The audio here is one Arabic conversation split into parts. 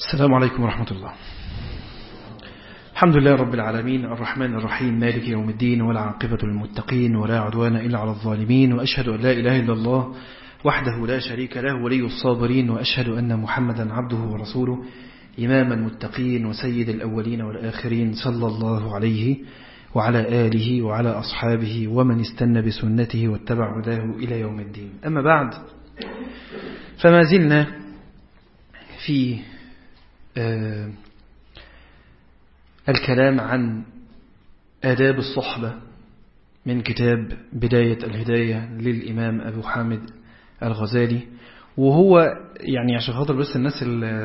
السلام عليكم ورحمة الله. الحمد لله رب العالمين الرحمن الرحيم مالك يوم الدين ولا عاقبة للمتقين ولا عدوان إلا على الظالمين، وأشهد أن لا إله إلا الله وحده لا شريك له ولي الصابرين، وأشهد أن محمدا عبده ورسوله إمام المتقين وسيد الأولين والآخرين، صلى الله عليه وعلى آله وعلى أصحابه ومن استنى بسنته واتبع هداه إلى يوم الدين. أما بعد، فما زلنا في الكلام عن آداب الصحبة من كتاب بداية الهداية للإمام أبو حامد الغزالي. وهو يعني عشان خاطر بس الناس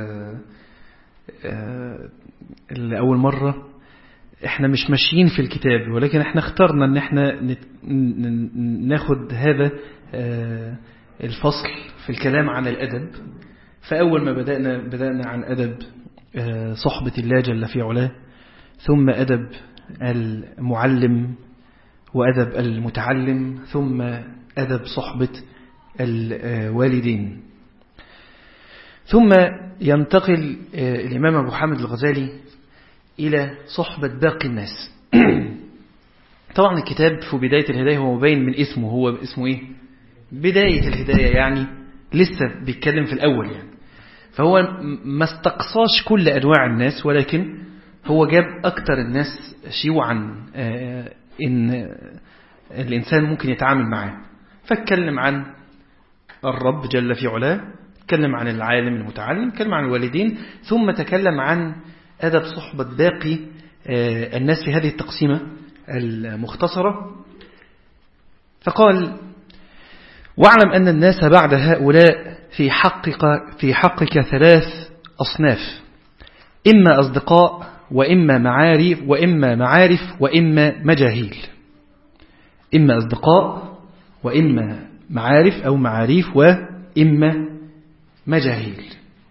اللي أول مرة، احنا مش ماشيين في الكتاب، ولكن احنا اخترنا ان احنا ناخد هذا الفصل في الكلام عن الأدب. فأول ما بدأنا عن أدب صحبة الله جل في علاه، ثم أدب المعلم وأدب المتعلم، ثم أدب صحبة الوالدين. ثم ينتقل الإمام أبو حامد الغزالي إلى صحبة باقي الناس. طبعا الكتاب في بداية الهداية هو مبين من اسمه، هو اسمه إيه؟ بداية الهداية، يعني لسه بيتكلم في الأول يعني. فهو ما استقصاش كل أنواع الناس، ولكن هو جاب أكتر الناس شيوعا إن الإنسان ممكن يتعامل معاه. فاتكلم عن الرب جل في علاه، اتكلم عن العالم المتعلم، اتكلم عن الوالدين، ثم تكلم عن أدب صحبة باقي الناس في هذه التقسيمة المختصرة. فقال: واعلم أن الناس بعد هؤلاء في حقك ثلاث أصناف: إما أصدقاء، وإما معارف، وإما مجاهيل. إما أصدقاء، وإما معارف أو معاريف، وإما مجاهيل.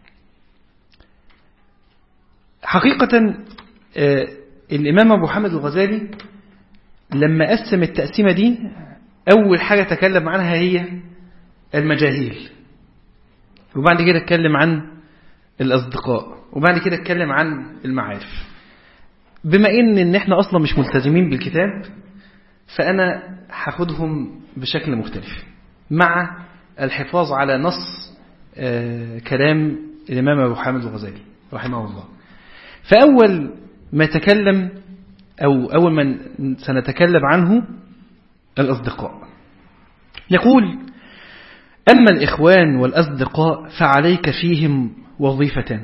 حقيقة الإمام أبو حامد الغزالي لما قسم التقسيمة دي، أول حاجة تكلم عنها هي المجاهيل، وبعد كده اتكلم عن الأصدقاء، وبعد كده اتكلم عن المعارف. بما إن احنا أصلا مش ملتزمين بالكتاب، فأنا هاخدهم بشكل مختلف مع الحفاظ على نص كلام الإمام أبو حامد الغزالي رحمه الله. فأول ما تكلم أو أول من سنتكلم عنه الأصدقاء. يقول: أما الإخوان والأصدقاء فعليك فيهم وظيفتان.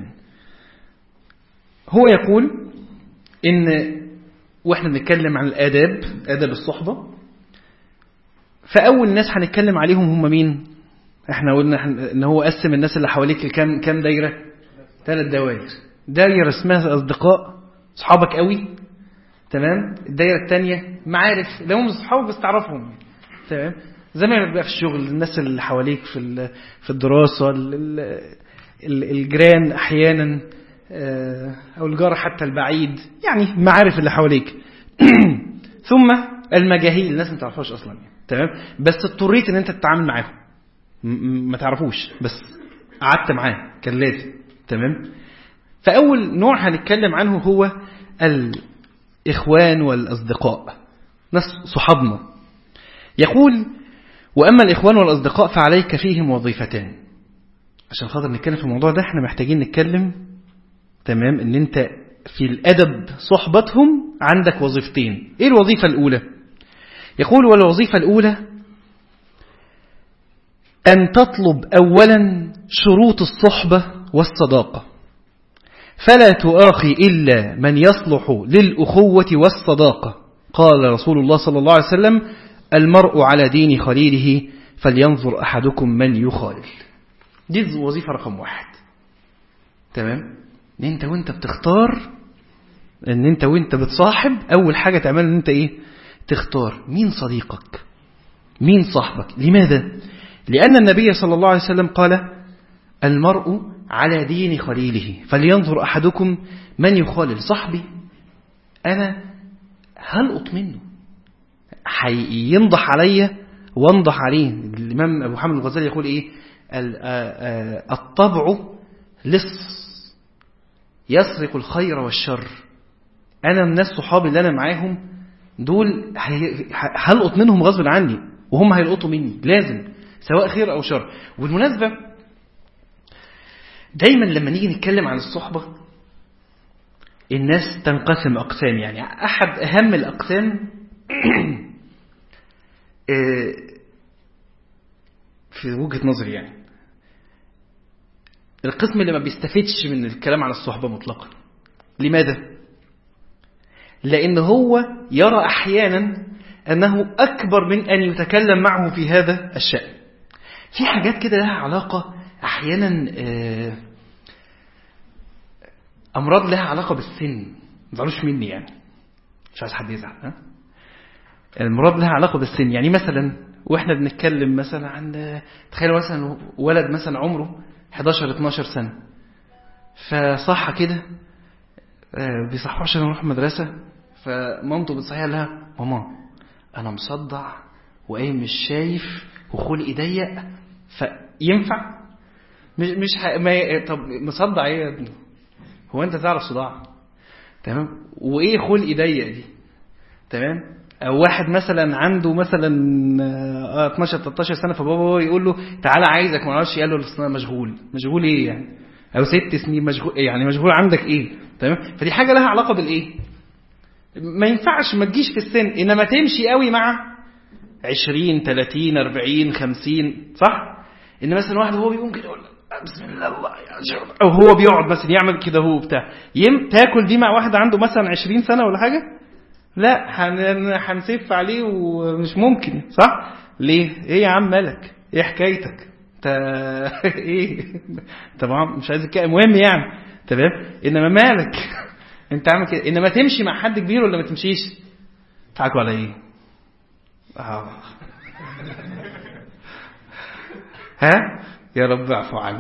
هو يقول إن وإحنا بنتكلم عن الآداب، آداب الصحبة، فأول ناس هنتكلم عليهم هم مين؟ إحنا قلنا إن هو قسم الناس اللي حواليك كام دايرة؟ 3 دوائر. دايرة اسمها أصدقاء، صحابك قوي، تمام. الدايرة الثانية معارف، اللي هم صحابك بس تعرفهم، تمام، زمايلك بقى في الشغل، الناس اللي حواليك في الدراسة، الجيران أحيانا، أو الجار حتى البعيد، يعني معارف اللي حواليك. ثم المجاهيل، الناس ما تعرفهاش أصلا، تمام، بس اضطريت إن أنت تتعامل معاهم، ما تعرفوش بس قعدت معاه كان لازم، تمام. فأول نوع هنتكلم عنه هو الإخوان والأصدقاء، ناس صحابنا. يقول: وأما الإخوان والأصدقاء فعليك فيهم وظيفتان. عشان خاطر نتكلم في الموضوع ده احنا محتاجين نتكلم، تمام، ان انت في الأدب صحبتهم عندك وظيفتين. ايه الوظيفة الأولى؟ يقول: والوظيفة الأولى أن تطلب أولا شروط الصحبة والصداقة، فلا تؤاخي إلا من يصلح للأخوة والصداقة. قال رسول الله صلى الله عليه وسلم: المرء على دين خليله فلينظر أحدكم من يخالل. دي الوظيفة رقم 1، تمام. ان انت وانت بتختار، ان انت وانت بتصاحب، اول حاجة تعمل ان انت ايه؟ تختار مين صديقك، مين صاحبك. لماذا؟ لأن النبي صلى الله عليه وسلم قال: المرء على دين خليله فلينظر أحدكم من يخالل. صاحبي أنا هل أطمنه؟ ينضح علي وانضح عليه. الإمام أبو حامد الغزالي يقول إيه؟ الطبع لص يسرق الخير والشر. أنا من الناس صحابي اللي أنا معاهم دول هلقط منهم غصب عني وهم هيلقطوا مني، لازم سواء خير أو شر. وبالمناسبة دايما لما نيجي نتكلم عن الصحبة الناس تنقسم أقسام. يعني أحد أهم الأقسام في وجهة نظري يعني القسم اللي ما بيستفدش من الكلام عن الصحبة مطلقا. لماذا؟ لأن هو يرى أحيانا أنه أكبر من أن يتكلم معه في هذا الشأن. في حاجات كده لها علاقة أحيانا أمراض لها علاقة بالسن، ما تزعلوش مني يعني، مش عايز حد يزعل. المرض لها علاقة بالسن. يعني مثلا وإحنا بنتكلم مثلا عن تخيلوا مثلا ولد مثلا عمره 11-12 سنة، فصحى كده بيصحوا عشان يروح مدرسة، فمامته بتصحيها لها ماما أنا مصدع وقايم مش شايف وخلقي ضيق، فينفع مش طب مصدع ايه يا ابني؟ هو انت تعرف صداع؟ تمام. وايه خلقي ضيق دي؟ تمام. او واحد مثلا عنده مثلا 12-13 سنة، فبابا يقول له تعالى عايزك، ما اعرفش، قال له انا مشغول ايه يعني؟ او 6 سنين مشغول يعني، مشغول عندك ايه؟ تمام. فدي حاجة لها علاقة بالايه؟ ما ينفعش ما تجيش في السن، انما تمشي قوي مع 20 30 40 50 صح. ان مثلا واحد هو بيقوم كده يقول بسم الله او هو بيقعد مثلا يعمل كده هو بتاع تاكل دي مع واحد عنده مثلا 20 سنة ولا حاجة؟ لا هنسف عليه ومش ممكن صح. ليه؟ ايه يا عم مالك؟ ايه حكايتك انت؟ ايه طبعا مش عايز الكلام مهم يعني. تمام. انما مالك انت عامل كده؟ انما تمشي مع حد كبير ولا ما تمشيش؟ تعاكوا على ايه؟ ها يا رب اعفو عنه.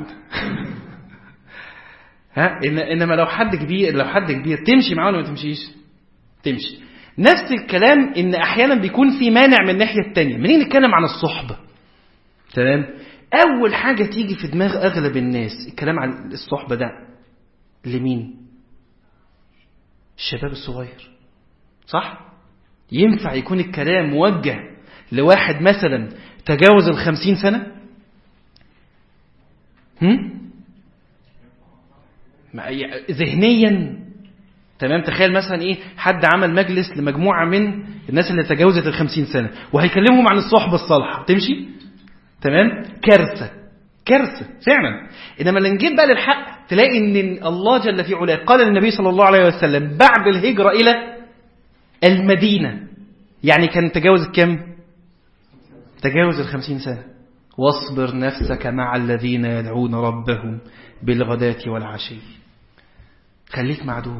ها انما لو حد كبير تمشي معاه ولا ما تمشيش؟ تمشي. نفس الكلام ان احيانا بيكون في مانع من الناحيه الثانيه. منين نتكلم عن الصحبه؟ تمام. اول حاجه تيجي في دماغ اغلب الناس الكلام عن الصحبه ده لمين؟ الشباب الصغير صح. ينفع يكون الكلام موجه لواحد مثلا تجاوز 50 سنة؟ ذهنيا تمام. تخيل مثلا ايه حد عمل مجلس لمجموعة من الناس اللي تجاوزت 50 سنة وهيكلمهم عن الصحبة الصالحة، تمشي؟ تمام. كارثة فعلا. انما اللي نجيب بقى للحق تلاقي ان الله جل في علاه قال للنبي صلى الله عليه وسلم بعد الهجرة الى المدينة، يعني كان تجاوز كم؟ تجاوز 50 سنة. واصبر نفسك مع الذين يدعون ربهم بالغداة والعشي. خليك مع دول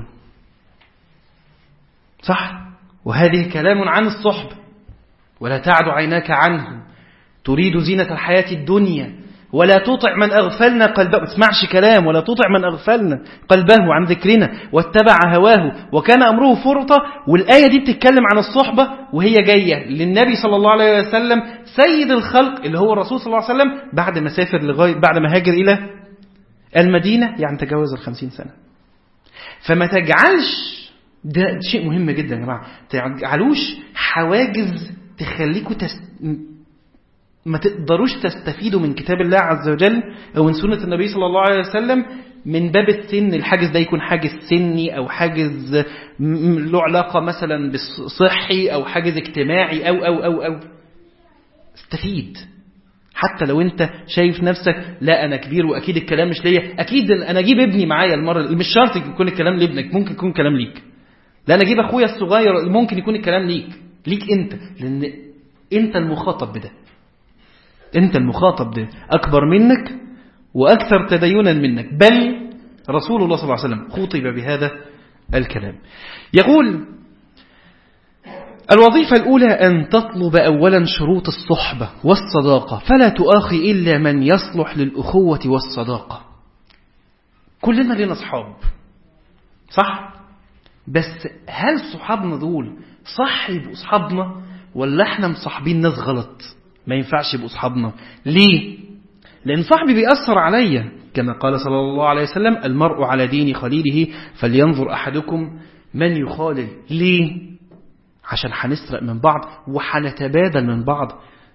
صح. وهذه كلام عن الصحبة. ولا تعد عيناك عنهم تريد زينة الحياة الدنيا ولا تطع من أغفلنا قلبه. اسمعش كلام ولا تطع من أغفلنا قلبه عن ذكرنا واتبع هواه وكان أمره فرطا. والآية دي بتتكلم عن الصحبة وهي جاية للنبي صلى الله عليه وسلم سيد الخلق اللي هو الرسول صلى الله عليه وسلم بعد ما سافر بعد ما هاجر إلى المدينة، يعني تجاوز 50 سنة. فما تجعلش ده شيء مهم جدا يا جماعة، تجعلوش حواجز تخليكوا ما تقدروش تستفيدوا من كتاب الله عز وجل أو من سنة النبي صلى الله عليه وسلم من باب السن. الحاجز ده يكون حاجز سني أو حاجز له علاقة مثلا بالصحي أو حاجز اجتماعي أو استفيد. حتى لو انت شايف نفسك لا أنا كبير وأكيد الكلام مش ليا، أكيد أنا أجيب ابني معايا المرة، مش شرط يكون الكلام لابنك، ممكن يكون كلام ليك. لا أنا أجيب أخويا الصغير، ممكن يكون الكلام ليك أنت، لأن أنت المخاطب بده. أنت المخاطب ده أكبر منك وأكثر تدينا منك، بل رسول الله صلى الله عليه وسلم خطب بهذا الكلام. يقول الوظيفة الأولى أن تطلب أولا شروط الصحبة والصداقة فلا تؤاخي إلا من يصلح للأخوة والصداقة. كلنا لنا أصحاب صح، بس هل صحابنا دول صح يبقوا أصحابنا ولا احنا مصاحبين ناس غلط؟ ما ينفعش يبقوا أصحابنا. ليه؟ لأن صاحبي بيأثر عليا كما قال صلى الله عليه وسلم المرء على دين خليله فلينظر أحدكم من يخالل. ليه؟ عشان هنسرق من بعض وحنتبادل من بعض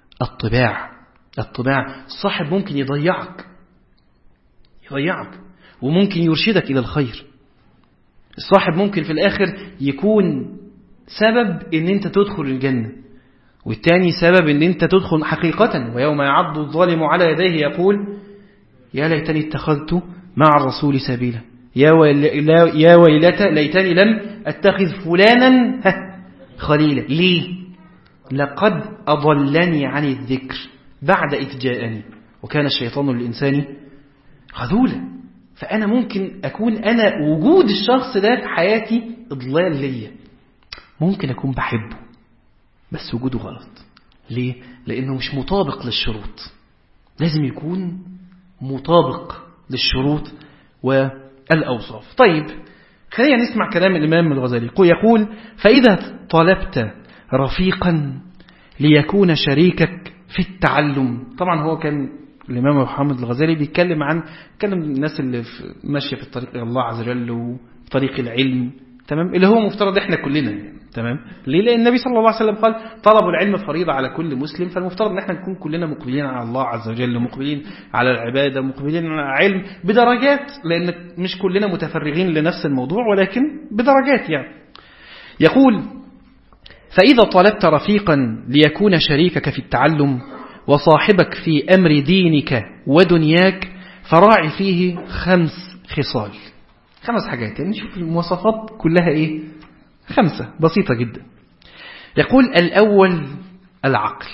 الطباع. الصاحب ممكن يضيعك وممكن يرشدك إلى الخير. الصاحب ممكن في الآخر يكون سبب ان انت تدخل الجنة، والتاني سبب ان انت تدخل حقيقة. ويوم يعض الظالم على يديه يقول يا ليتني اتخذت مع الرسول سبيلا، يا ويلتى ليتني لم اتخذ فلانا خليلا. ليه؟ لقد أضلني عن الذكر بعد إذ جاءني وكان الشيطان للإنسان خذولا. فأنا ممكن أكون أنا وجود الشخص ده في حياتي إضلال ليا، ممكن أكون بحبه بس وجوده غلط. ليه؟ لأنه مش مطابق للشروط. لازم يكون مطابق للشروط والأوصاف. طيب خلينا نسمع كلام الإمام الغزالي. يقول فإذا طلبت رفيقا ليكون شريكك في التعلم. طبعا هو كان الإمام محمد الغزالي بيتكلم الناس اللي ماشية في الطريق إلى الله عز وجل وطريق العلم، تمام، اللي هو مفترض احنا كلنا يعني. تمام. ليه؟ لأن النبي صلى الله عليه وسلم قال طلب العلم فريضة على كل مسلم، فالمفترض ان احنا نكون كلنا مقبلين على الله عز وجل، مقبلين على العبادة، مقبلين على العلم بدرجات، لأن مش كلنا متفرغين لنفس الموضوع ولكن بدرجات يعني. يقول فإذا طلبت رفيقا ليكون شريكك في التعلم وصاحبك في أمر دينك ودنياك فراعي فيه 5 خصال، 5 حاجات. يعني نشوف المواصفات كلها ايه، 5 بسيطة جدا. يقول الأول العقل.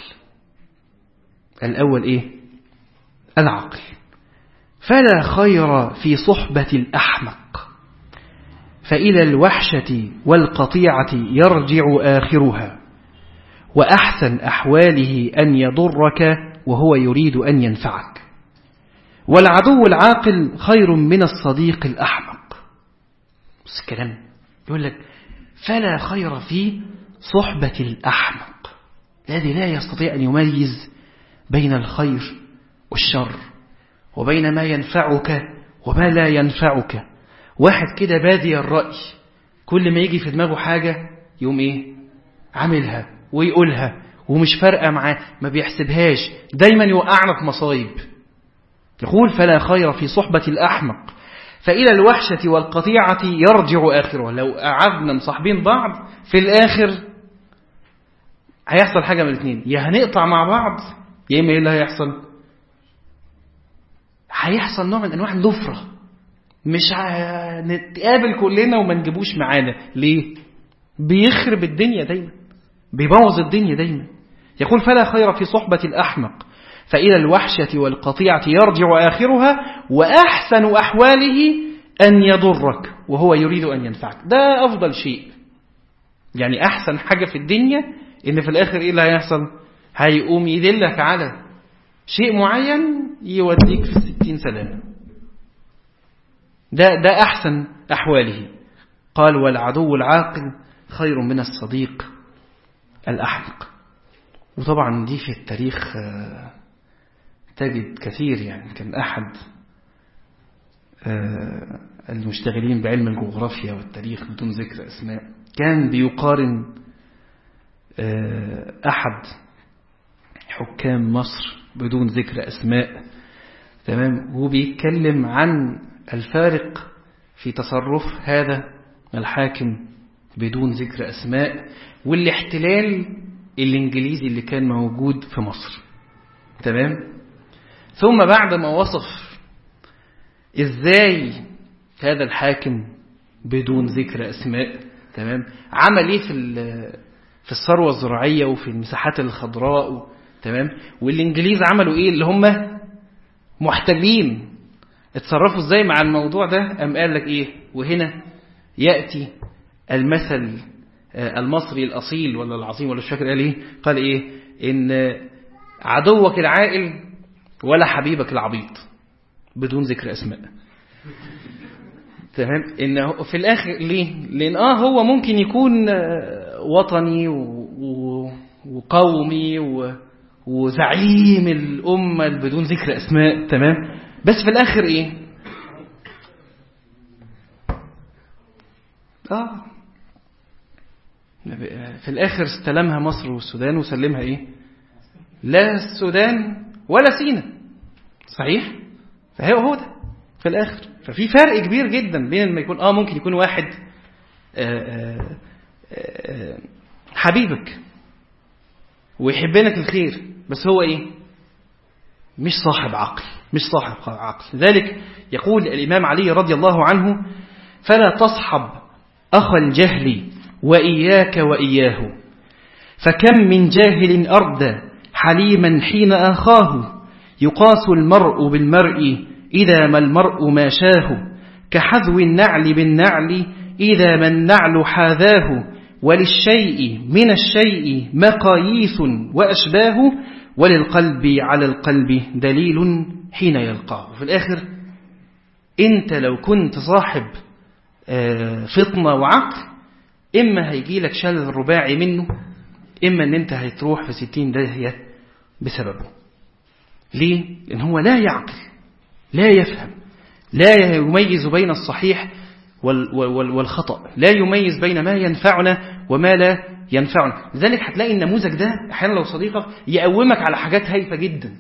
الأول ايه؟ العقل. فلا خير في صحبة الأحمق فإلى الوحشة والقطيعة يرجع آخرها وأحسن أحواله أن يضرك وهو يريد أن ينفعك. والعدو العاقل خير من الصديق الأحمق. بس الكلام يقول لك فلا خير في صحبة الأحمق الذي لا يستطيع أن يميز بين الخير والشر وبين ما ينفعك وما لا ينفعك. واحد كده بادي الرأي، كل ما يجي في دماغه حاجة يوم ايه عاملها ويقولها ومش فارقة معاه، ما بيحسبهاش، دايما يوقعنا في مصايب. يقول فلا خير في صحبة الأحمق فإلى الوحشة والقطيعة يرجع آخرها. لو قعدنا مصاحبين بعض في الآخر هيحصل حاجة من الاثنين، يا هنقطع مع بعض يا إما إيه اللي هيحصل نوع من أنواع النفرة، مش هنتقابل كلنا وما نجيبوش معانا. ليه؟ بيخرب الدنيا دايما، بيبوظ الدنيا دايما. يقول فلا خير في صحبة الأحمق فإلى الوحشة والقطيعة يرجع آخرها وأحسن أحواله أن يضرك وهو يريد أن ينفعك. ده أفضل شيء، يعني أحسن حاجة في الدنيا إن في الآخر إيه اللي هيحصل؟ هيقوم يدلك على شيء معين يوديك في 60 سلامة. ده أحسن أحواله. قال والعدو العاقل خير من الصديق الأحمق. وطبعا دي في التاريخ تجد كثير. يعني كان أحد المشتغلين بعلم الجغرافيا والتاريخ بدون ذكر أسماء كان بيقارن أحد حكام مصر بدون ذكر أسماء، تمام، وبيتكلم عن الفارق في تصرف هذا الحاكم بدون ذكر أسماء والاحتلال الإنجليزي اللي كان موجود في مصر، تمام. ثم بعد ما وصف إزاي هذا الحاكم بدون ذكر أسماء، تمام، عمل إيه في الثروة الزراعية وفي المساحات الخضراء، تمام، والإنجليز عملوا إيه اللي هم محتلين، اتصرفوا إزاي مع الموضوع ده. قام قال لك إيه، وهنا يأتي المثل المصري الأصيل ولا العظيم ولا مش فاكر قال إيه، قال إيه إن عدوك العائل ولا حبيبك العبيط بدون ذكر أسماء، تمام. إنه في الآخر ليه؟ لأن هو ممكن يكون وطني وقومي وزعيم الأمة بدون ذكر أسماء، تمام، بس في الآخر إيه؟ في الآخر استلمها مصر والسودان وسلمها إيه؟ لا السودان ولا سيناء. صحيح؟ فهو ده في الآخر. ففي فرق كبير جدا بين ما يكون ممكن يكون واحد حبيبك ويحبنك الخير، بس هو إيه؟ مش صاحب عقل، مش صاحب عقل. لذلك يقول الإمام علي رضي الله عنه: فلا تصحب أخا الجهل وإياك وإياه، فكم من جاهل أردى حليما حين آخاه، يقاس المرء بالمرء إذا ما المرء ما شاه، كحذو النعل بالنعل إذا ما النعل حاذاه، وللشيء من الشيء مقاييس وأشباه، وللقلب على القلب دليل حين يلقاه. في الآخر أنت لو كنت صاحب فطنة وعقل، إما هيجي لك شلل رباعي منه، إما أن أنت هتروح في 60 داهية بسببه. ليه؟ لأن هو لا يعقل، لا يفهم، لا يميز بين الصحيح والخطأ، لا يميز بين ما ينفعنا وما لا ينفعنا. لذلك هتلاقي النموذج ده أحيانا لو صديقك يقومك على حاجات هايفة جدا،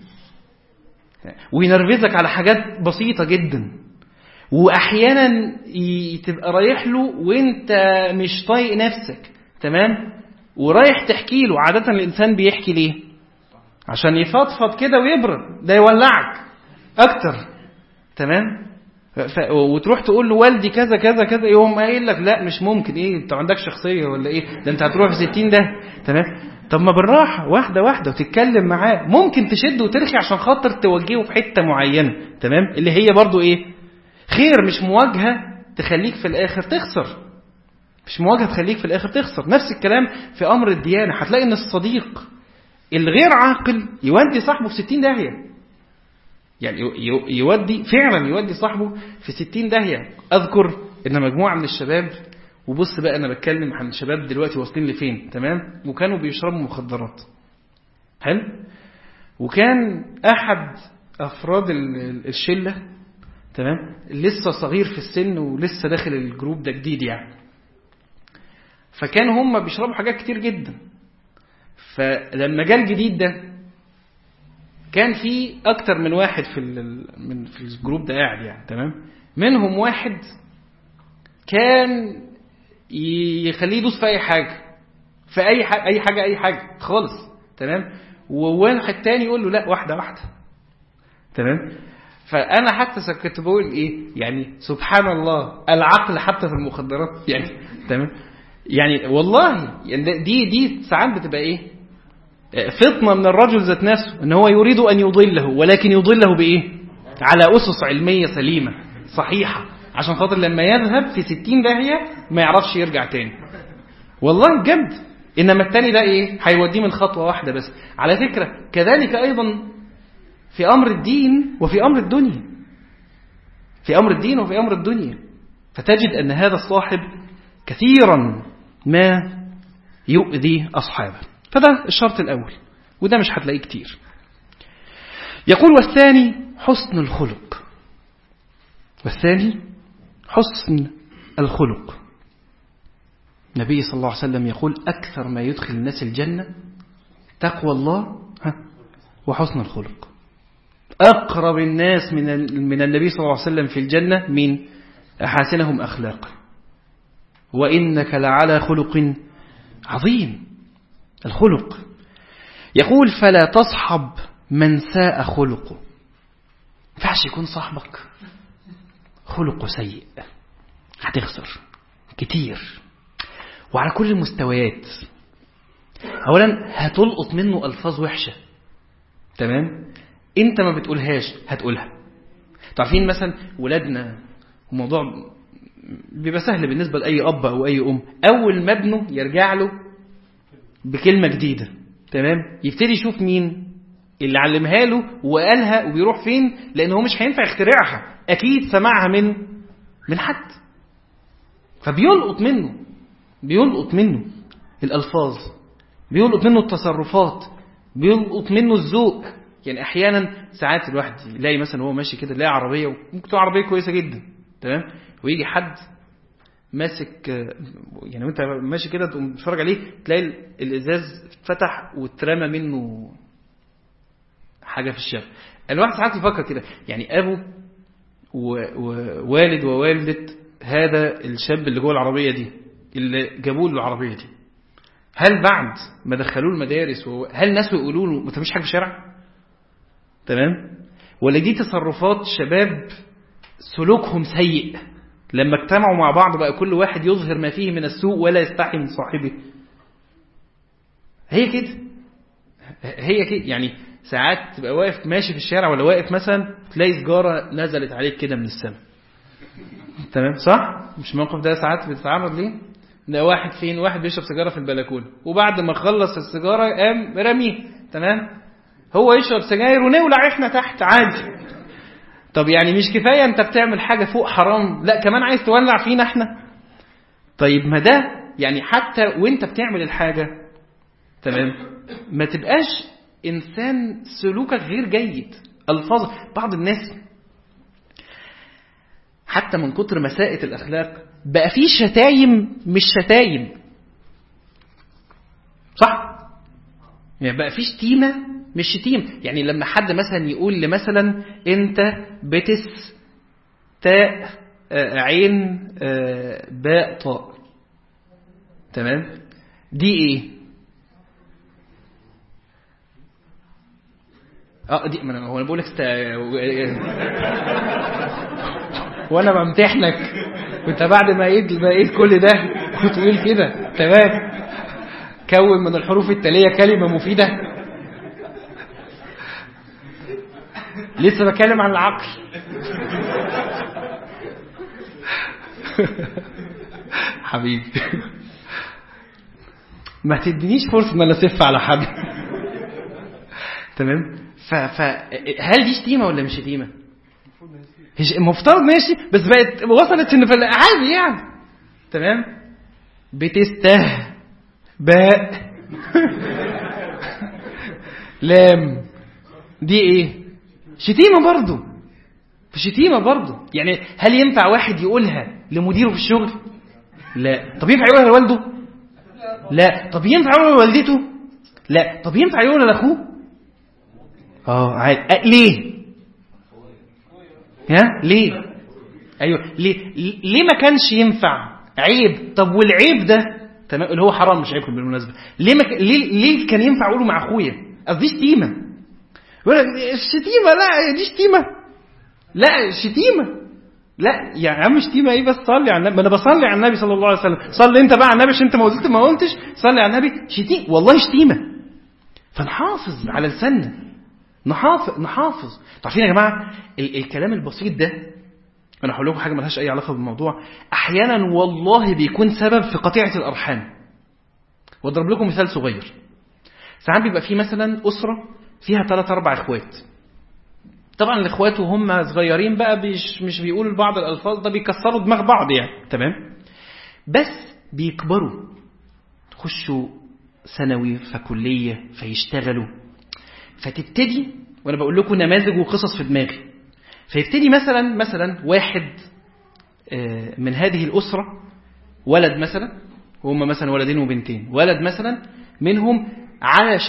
وينرفزك على حاجات بسيطة جدا، وأحيانا تبقى رايح له وانت مش طايق نفسك، تمام، ورايح تحكي له. عادة الإنسان بيحكي ليه؟ عشان يفضفض كده ويبرد، ده يولعك أكتر، تمام. وتروح تقول له والدي كذا كذا كذا، يوم قايل لك لا مش ممكن، ايه انت ما عندكش شخصيه ولا ايه، ده انت هتروح في 60 ده، تمام. طب ما بالراحه، واحده واحده، وتتكلم معاه، ممكن تشد وترخي عشان خاطر توجهه في حته معينه، تمام، اللي هي برضو ايه؟ خير، مش مواجهه تخليك في الاخر تخسر، مش مواجهه تخليك في الاخر تخسر. نفس الكلام في امر الديانه، هتلاقي ان الصديق الغير عاقل يودي صاحبه في 60 داهيه، يعني يودي صاحبه في 60 داهية. أذكر إن مجموعة من الشباب، وبص بقى أنا بتكلم عن الشباب دلوقتي واصلين لفين، تمام، وكانوا بيشربوا مخدرات، حلو، وكان أحد أفراد الشلة، تمام، لسه صغير في السن ولسه داخل الجروب ده جديد يعني، فكانوا هم بيشربوا حاجات كتير جدا. فلما جاء الجديد ده كان في أكتر من واحد في الجروب ده قاعد يعني، تمام، منهم واحد كان يخليه يدوس في أي حاجة، في أي حاجة خالص، تمام، وواحد تاني يقول له لا واحدة واحدة، تمام. فأنا حتى كنت بقول إيه يعني، سبحان الله، العقل حتى في المخدرات يعني، تمام، يعني والله يعني دي ساعات بتبقى إيه، فطنة من الرجل ذات نفسه، ان هو يريد ان يضله، ولكن يضله بايه؟ على اسس علمية سليمة صحيحة، عشان خاطر لما يذهب في 60 داهية ما يعرفش يرجع تاني، والله بجد. انما التاني ده ايه؟ هيوديه من خطوة واحدة بس. على فكرة كذلك ايضا في امر الدين وفي امر الدنيا، في امر الدين وفي امر الدنيا، فتجد ان هذا الصاحب كثيرا ما يؤذي اصحابه. فده الشرط الأول، وده مش هتلاقيه كتير. يقول والثاني حسن الخلق، والثاني حسن الخلق. النبي صلى الله عليه وسلم يقول أكثر ما يدخل الناس الجنة تقوى الله وحسن الخلق. أقرب الناس من النبي صلى الله عليه وسلم في الجنة من أحسنهم أخلاقا، وإنك لعلى خلق عظيم. الخلق. يقول فلا تصحب من ساء خلقه، ما ينفعش يكون صاحبك خلقه سيء، هتخسر كتير وعلى كل المستويات. اولا هتلقط منه الفاظ وحشه، تمام، انت ما بتقولهاش هتقولها. تعرفين مثلا ولادنا، الموضوع بيبقى سهل بالنسبه لاي اب او اي ام، اول ما ابنه يرجع له بكلمة جديدة، تمام، يبتدي يشوف مين اللي علمها له وقالها وبيروح فين، لأنه هو مش هينفع يخترعها، أكيد سمعها من حد، فبيلقط منه الألفاظ، بيلقط منه التصرفات، بيلقط منه الذوق، يعني احيانا ساعات الواحد يلاقي مثلا هو ماشي كده يلاقي عربيه وممكن تكون عربيه كويسه جدا تمام، ويجي حد ماسك يعني وانت ماشي كده تقوم تتفرج عليه تلاقي الازاز فتح واترمى منه حاجه في الشارع. الواحد ساعات يفكر كده، يعني ابو ووالد ووالده هذا الشاب اللي جوه العربيه دي اللي جابوه له العربيه دي، هل بعد ما دخلوه المدارس هل الناس يقولوا له ما تعملش حاجه في الشارع؟ تمام؟ ولا دي تصرفات شباب سلوكهم سيء لما اجتمعوا مع بعض بقى كل واحد يظهر ما فيه من السوء ولا يستحي من صاحبه؟ هي كده يعني ساعات تبقى واقف ماشي في الشارع ولا واقف مثلا تلاقي سجارة نزلت عليك كده من السماء. تمام صح؟ مش الموقف ده ساعات بتتعرض ليه؟ ده واحد فين؟ واحد بيشرب سيجارة في البلكونة وبعد ما خلص السيجارة قام رميه. تمام؟ هو يشرب سجاير ونولع احنا تحت عادي. طب يعني مش كفاية انت بتعمل حاجة فوق حرام، لا كمان عايز تولع فينا احنا؟ طيب ما ده يعني حتى وانت بتعمل الحاجة تمام ما تبقاش انسان سلوكك غير جيد. الفاظ بعض الناس حتى من كتر مساءة الاخلاق بقى فيه شتايم مش شتايم، صح؟ يعني بقى فيه شتيمة مش شتيم. يعني لما حد مثلا يقول لمثلا انت بتس تاء عين باء طاء، تمام؟ دي ايه؟ دي هو انا بقول لك وانا بمتحنك وانت بعد ما بقيت كل ده وتقول كده تمام كون من الحروف التالية كلمة مفيدة. لسه بكلم عن العقل. حبيبي ما تدينيش فرصة ان انا اسف على حد. تمام؟ هل دي شتيمة ولا مش شتيمة؟ مفترض ماشي، بس بقت وصلت ان في عادي يعني. تمام؟ بتسته باء لام، دي ايه؟ شتيمة برضو. شتيمة برضو. يعني هل ينفع واحد يقولها لمديره في الشغل؟ لا. طب ينفع يقولها لوالده؟ لا. طب ينفع يقولها لوالدته؟ لا. طب ينفع يقولها لاخوه؟ عادي. ليه؟ ليه؟ ايوه ليه ما كانش ينفع؟ عيب. طب والعيب ده تمام اللي هو حرام مش عيب بالمناسبه، ليه كان ينفع اقوله مع اخويا؟ قصدي شتيمه. يقول لك الشتيمه لا دي شتيمه، لا شتيمه، لا يا عم شتيمه ايه؟ بس صلي على النبي. ما انا بصلي على النبي صلى الله عليه وسلم. صلي انت بقى على النبي عشان انت ما قلتش صلي على النبي. شتيمه والله شتيمه. فنحافظ على لساننا، نحافظ. عارفين يا جماعه الكلام البسيط ده، انا هقول لكم حاجه ملهاش اي علاقه بالموضوع، احيانا والله بيكون سبب في قطيعه الارحام. واضرب لكم مثال صغير. ساعات بيبقى في مثلا اسره فيها 3-4 اخوات. طبعا الاخوات وهم صغيرين بقى مش بيقولوا بعض الالفاظ ده بيكسروا دماغ بعض يعني. تمام؟ بس بيكبروا تخشوا ثانوي فكليه فيشتغلوا، فتبتدي وانا بقول لكم نماذج وقصص في دماغي. فيبتدي مثلا واحد من هذه الأسرة ولد مثلا، وهم مثلا ولدين وبنتين، ولد مثلا منهم على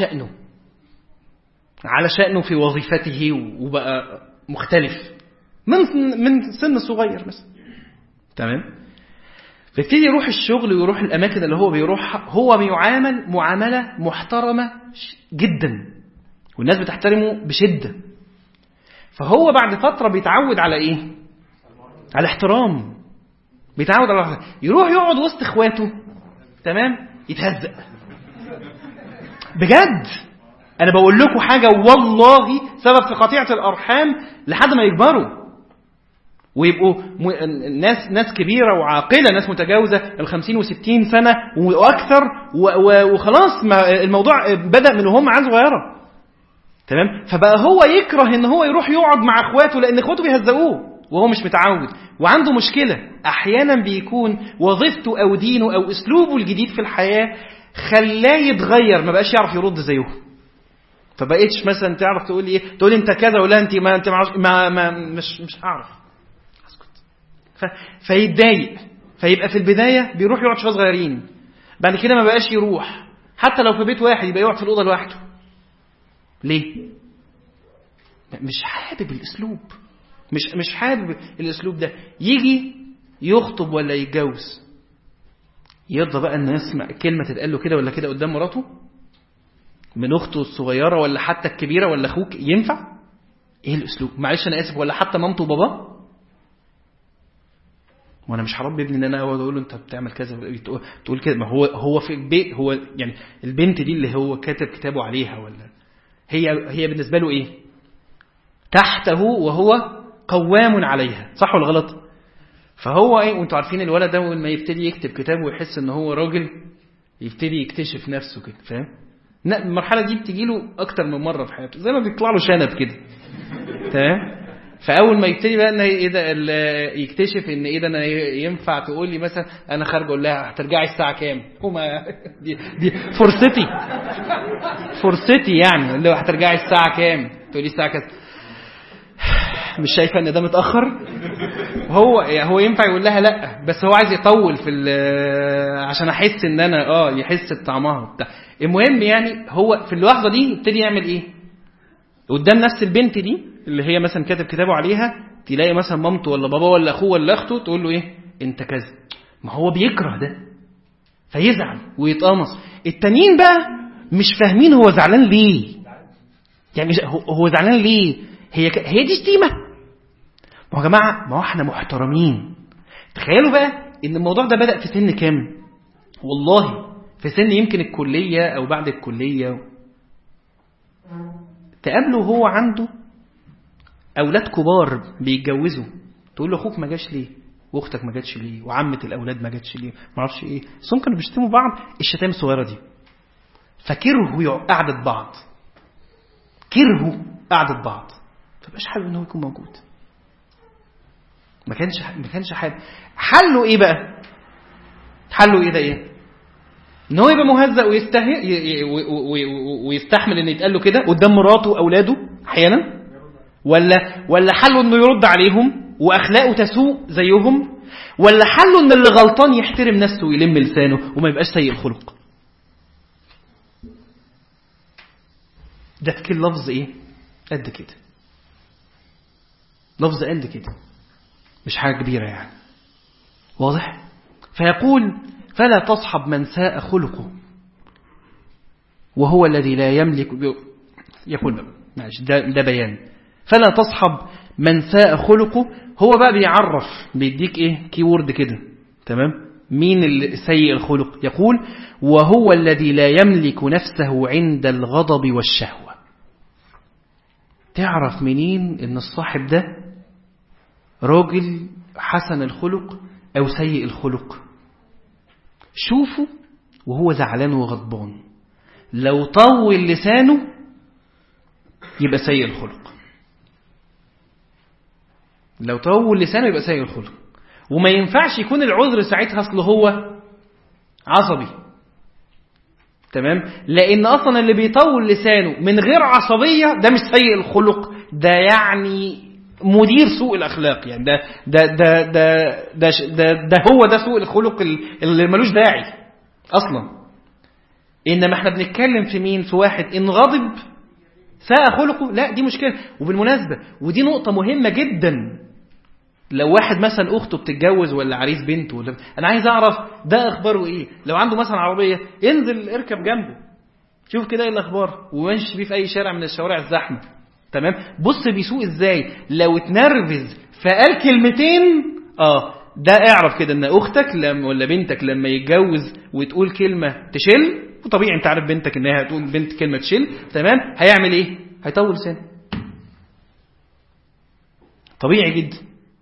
شأنه في وظيفته وبقى مختلف من سن صغير مثلا. تمام؟ فيبتدي يروح الشغل ويروح الأماكن اللي هو بيروحها، هو بيعامل معاملة محترمة جدا والناس بتحترمه بشدة. فهو بعد فترة بيتعود على ايه؟ على احترام. بيتعود على احترام. يروح يقعد وسط اخواته تمام يتهزق بجد. انا بقول لكم حاجة والله سبب في قطيعة الارحام لحد ما يكبروا ويبقوا ناس كبيرة وعاقلة، ناس متجاوزة 50 و60 سنة واكثر، وخلاص الموضوع بدأ من وهم عيال صغيرة. تمام؟ فبقى هو يكره ان هو يروح يقعد مع اخواته لان اخواته بيهزقوه وهو مش متعود وعنده مشكلة. احيانا بيكون وظيفته او دينه او اسلوبه الجديد في الحياة خلاه يتغير، ما بقاش يعرف يرد زيهم. فبقيتش مثلا تعرف تقول لي ايه، تقول لي انت كذا ولا انت ما انت ما مش هعرف اسكت. فيتضايق. فيبقى في البدايه بيروح يقعد شويه صغيرين، بعد كده ما بقاش يروح، حتى لو في بيت واحد يبقى يقعد في الاوضه لوحده. ليه؟ مش حابب الاسلوب، مش حابب الاسلوب ده. يجي يخطب ولا يتجوز، يرضى بقى ان يسمع كلمه تتقال له كده ولا كده قدام مراته من اخته الصغيره ولا حتى الكبيره ولا اخوك؟ ينفع؟ ايه الاسلوب؟ معلش انا اسف، ولا حتى مامته وباباه؟ وانا مش هربي ابني ان انا اقول له انت بتعمل كذا تقول كده. ما هو في البيت، هو يعني البنت دي اللي هو كاتب كتابه عليها، ولا هي بالنسبه له ايه؟ تحته وهو قوام عليها، صح ولا غلط؟ فهو ايه، وانتوا عارفين الولد ده لما يبتدي يكتب كتابه ويحس ان هو راجل يبتدي يكتشف نفسه كده، فاهم؟ المرحله دي بتجي له اكتر من مره في حياته، زي ما بيطلع له شنب كده، تمام؟ فاول ما يبتدي بقى ان ايه ده يكتشف ان ايه ده، انا ينفع تقول لي مثلا انا خارج اقول لها هترجعي الساعه كام؟ هما دي فرصتي يعني، اللي هو هترجعي الساعه كام؟ تقول لي الساعه كذا. مش شايفه ان ده متاخر؟ هو ينفع يقول لها لا، بس هو عايز يطول في عشان احس ان انا يحس بطعمها بتاع. المهم يعني هو في اللحظه دي يبتدي يعمل ايه قدام نفس البنت دي اللي هي مثلا كاتب كتابه عليها؟ تلاقي مثلا مامته ولا بابا ولا اخوه ولا اخته تقول له ايه، انت كذا. ما هو بيكره ده فيزعل ويتقمص. التانيين بقى مش فاهمين هو زعلان ليه، يعني هو زعلان ليه، هي دي شتيمه. ما هو يا جماعه، ما هو احنا محترمين. تخيلوا بقى ان الموضوع ده بدأ في سن كام؟ والله في سن يمكن الكليه او بعد الكليه. تقابله هو عنده اولاد كبار بيتجوزوا، تقول له اخوك ما جاش ليه، واختك ما جاتش ليه، وعمه الاولاد ما جاتش ليه، ما اعرفش ايه. بس هم كانوا بيشتموا بعض الشتائم الصغيره دي، فكرهوا قعده بعض، كرهوا قعده بعض، فبقاش حابب ان هو يكون موجود. ما كانش حابب. حله ايه بقى؟ حله ايه ده؟ ايه؟ ان هو يبقى مهزأ ويستحمل ان يتقال له كده قدام مراته واولاده احيانا، ولا حله انه يرد عليهم واخلاقه تسوء زيهم، ولا حله ان اللي غلطان يحترم نفسه ويلم لسانه وما يبقاش سيء الخلق؟ ده تكل لفظ ايه قد كده، لفظ قد كده، مش حاجه كبيره يعني، واضح؟ فيقول فلا تصحب من ساء خلقه وهو الذي لا يملك. يقول معلش ده بيان. فلا تصحب من ساء خلقه، هو بقى بيعرف، بيديك ايه كيورد كده، تمام؟ مين السيء الخلق؟ يقول وهو الذي لا يملك نفسه عند الغضب والشهوة. تعرف منين ان الصاحب ده راجل حسن الخلق او سيء الخلق؟ شوفوا وهو زعلان وغضبان، لو طول لسانه يبقى سيء الخلق، لو طول لسانه يبقى سيء الخلق. وما ينفعش يكون العذر ساعتها اصل هو عصبي، تمام؟ لان اصلا اللي بيطول لسانه من غير عصبية ده مش سيء الخلق، ده يعني مدير سوء الاخلاق، يعني ده هو ده سوء الخلق اللي ملوش داعي اصلا. انما احنا بنتكلم في مين؟ في واحد ان غضب ساء خلقه، لا دي مشكلة. وبالمناسبة ودي نقطة مهمة جدا، لو واحد مثلا اخته بتتجوز ولا عريس بنته ولا انا عايز اعرف ده اخباره ايه. لو عنده مثلا عربية انزل اركب جنبه، شوف كده ايه الاخبار، وماشي بيه في اي شارع من الشوارع الزحمة، تمام؟ بص بيسوق ازاي. لو اتنرفز فقال كلمتين ده اعرف كده ان اختك ولا بنتك لما يتجوز وتقول كلمة تشل، وطبيعي انت عارف بنتك انها هتقول بنت كلمة تشل، تمام؟ هيعمل ايه؟ هيطول لسانه، طبيعي جدا،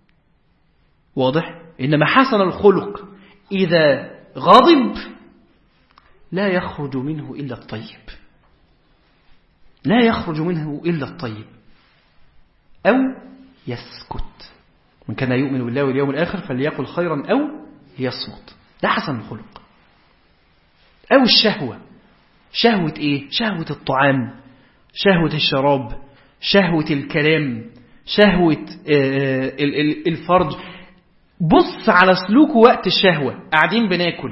واضح؟ انما حسن الخلق اذا غضب لا يخرج منه الا الطيب، لا يخرج منه الا الطيب، او يسكت. من كان يؤمن بالله واليوم الاخر فليقل خيرا او يصمت. ده حسن الخلق. او الشهوة. شهوة ايه؟ شهوة الطعام شهوة الشراب، شهوة الكلام، شهوة الفرج. بص على سلوكه وقت الشهوة. قاعدين بناكل،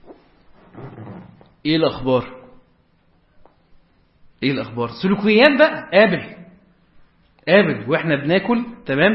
ايه الاخبار؟ ايه الاخبار؟ سلوكيات بقى. قابل واحنا بناكل، تمام،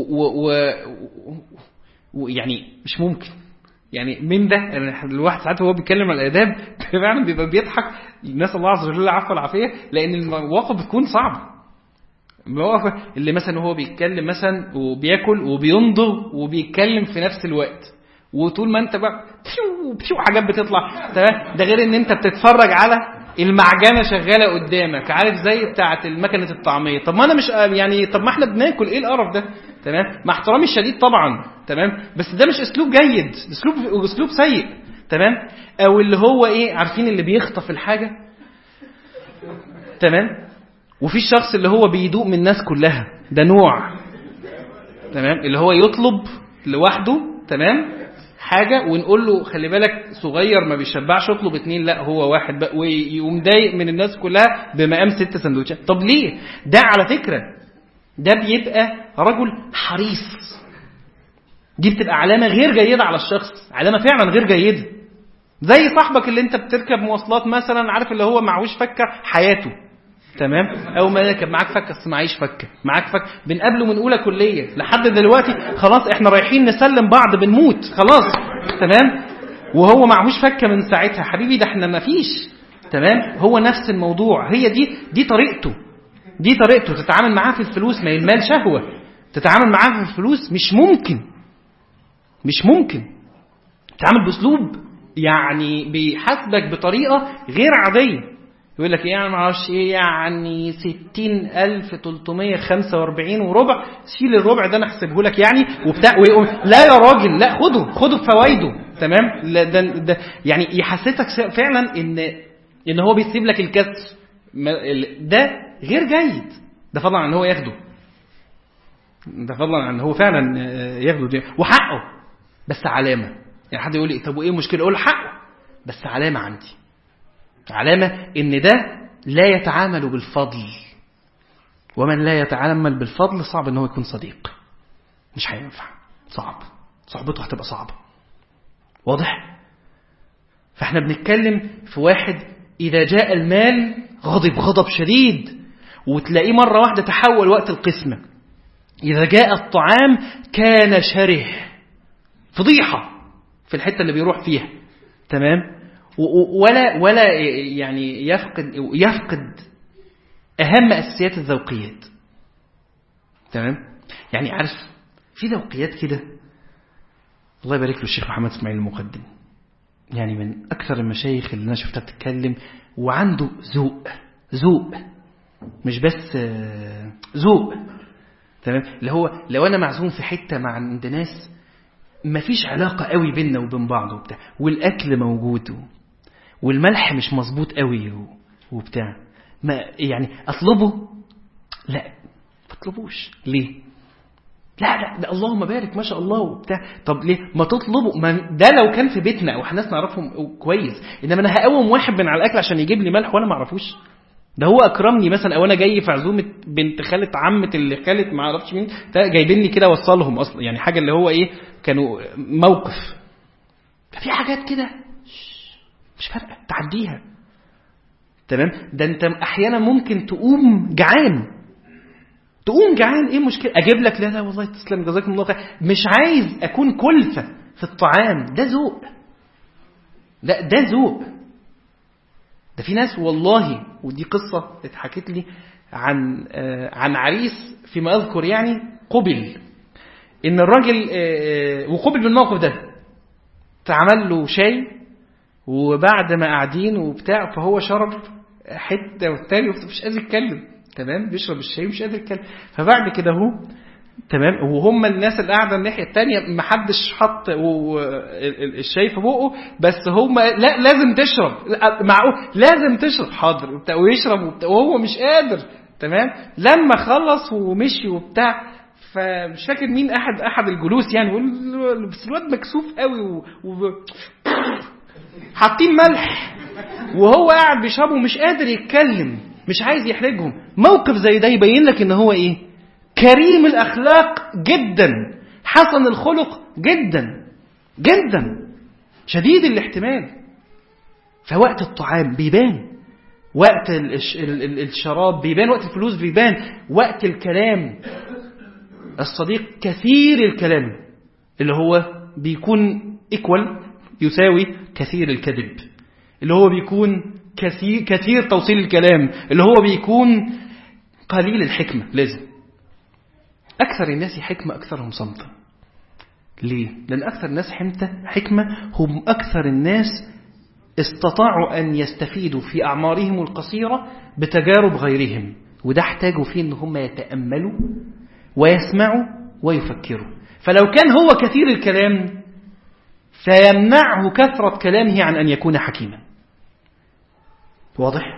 ويعني مش ممكن يعني من ده. الواحد ساعات وهو بيتكلم على الاداب فعلا بيبقى بيضحك، الناس الله عز وجل العفو والعافيه، لان المواقف بتكون صعبه. المواقف اللي مثلا وهو بيتكلم مثلا وبياكل وبينضغ وبيتكلم في نفس الوقت، وطول ما انت بقى بشو حاجات بتطلع، تمام، ده غير ان انت بتتفرج على المعجنه شغاله قدامك، عارف زي بتاعه المكنه الطعميه. طب ما انا مش يعني، طب ما احنا بناكل، ايه القرف ده؟ تمام، مع احترامي الشديد طبعا، تمام، بس ده مش اسلوب جيد، اسلوب سيء، تمام. او اللي هو ايه، عارفين اللي بيخطف الحاجه، تمام، وفي الشخص اللي هو بيدوق من الناس كلها، ده نوع، تمام، اللي هو يطلب لوحده، تمام، حاجة ونقول له خلي بالك صغير ما بيشبعش، اطلب 2، لا هو 1 بقى، ويقوم ضايق من الناس كلها بمقام 6 سندوتشات. طب ليه؟ ده على فكرة ده بيبقى رجل حريص، دي بتبقى علامة غير جيدة على الشخص، علامة فعلا غير جيدة. زي صاحبك اللي انت بتركب مواصلات مثلا، عارف اللي هو معهوش فكة حياته، تمام، او ما يركب معاك فكه بس معيش فكه، معاك فكه، بنقابله من اولى كليه لحد دلوقتي، خلاص احنا رايحين نسلم بعض بنموت خلاص، تمام، وهو معهوش فكه من ساعتها. حبيبي ده احنا ما فيش، تمام. هو نفس الموضوع، هي دي طريقته تتعامل معاه في الفلوس. ما المال شهوه، تتعامل معاه في الفلوس مش ممكن تتعامل باسلوب يعني بيحاسبك بطريقه غير عاديه. يقول لك يعني معرفش ايه، يعني 60,345 وربع، شيل الربع ده انا احسبه لك يعني وبتاع، ويقول لا يا راجل، لا خده بفوائده، تمام. ده يعني يحسسك فعلا ان هو بيسيب لك الكسر، ده غير جيد. ده فضلا عن هو ياخده، ده فضلا عن هو فعلا ياخده دي وحقه، بس علامه. يعني حد يقول لي طب وايه المشكله؟ اقول حقه بس علامه عندي، علامة ان ده لا يتعامل بالفضل، ومن لا يتعامل بالفضل صعب ان هو يكون صديق، مش هينفع، صعب، صحبته هتبقى صعبة. واضح؟ فاحنا بنتكلم في واحد اذا جاء المال غضب شديد، وتلاقيه مرة واحدة تحول وقت القسمة. اذا جاء الطعام كان شره، فضيحة في الحتة اللي بيروح فيها، تمام. ولا يعني يفقد أهم أساسيات الذوقيات، تمام. يعني عارف في ذوقيات كده، الله يبارك له الشيخ محمد اسماعيل المقدم، يعني من أكثر المشايخ اللي أنا شفتها بتتكلم وعنده ذوق، مش بس ذوق، تمام. اللي هو لو أنا معزوم في حتة مع عند ناس مفيش علاقة قوي بيننا وبين بعض وبتاع، والأكل موجود والملح مش مظبوط قوي وبتاع، ما يعني اطلبه؟ لا ما اطلبوش. ليه؟ لا ده اللهم بارك ما شاء الله وبتاع. طب ليه ما تطلبه؟ ما ده لو كان في بيتنا او ناس نعرفهم كويس، انما انا هقوم واحد من على الاكل عشان يجيب لي ملح وانا ما اعرفوش؟ ده هو اكرمني مثلا، او انا جاي في عزومه بنت خاله عمه اللي خاله ما اعرفش مين، جايبيني كده اوصلهم اصلا، يعني حاجه اللي هو ايه، كانوا موقف. ففي حاجات كده مش فارقه تعديها، تمام. ده انت احيانا ممكن تقوم جعان، ايه المشكله؟ اجيب لك، لا والله تسلم جزاكم الله خير، مش عايز اكون كلفه في الطعام. ده ذوق، ده ذوق. ده في ناس والله، ودي قصه اتحكت لي عن عريس فيما اذكر، يعني قبل ان الراجل وقبل بالموقف ده، تعمل له شاي، وبعد ما قاعدين وبتاع فهو شرب حته والتاني مش قادر يتكلم، تمام، بيشرب الشاي مش قادر يتكلم. فبعد كده هو تمام، وهم الناس اللي قاعده الناحيه الثانيه ما حدش حط الشاي في بقه، بس هم لا لازم تشرب، معقول لازم تشرب، حاضر وبتاع، ويشرب وهو مش قادر، تمام. لما خلص ومشي وبتاع، فمش فاكر مين احد الجلوس يعني، بس الواد مكسوف قوي حاطين ملح وهو قاعد بيشربه ومش قادر يتكلم، مش عايز يحرجهم. موقف زي ده يبين لك ان هو ايه؟ كريم الاخلاق جدا، حسن الخلق جدا جدا، شديد الاحتمال. فوقت الطعام بيبان، وقت الشراب بيبان، وقت الفلوس بيبان، وقت الكلام الصديق كثير الكلام اللي هو بيكون يساوي كثير الكذب، اللي هو بيكون كثير توصيل الكلام، اللي هو بيكون قليل الحكمة. لازم أكثر الناس حكمة أكثرهم صمتا. ليه؟ لأن أكثر الناس حكمة هم أكثر الناس استطاعوا أن يستفيدوا في أعمارهم القصيرة بتجارب غيرهم، وده احتاجوا فيه أن هم يتأملوا ويسمعوا ويفكروا. فلو كان هو كثير الكلام فيمنعه كثرة كلامه عن أن يكون حكيما. واضح؟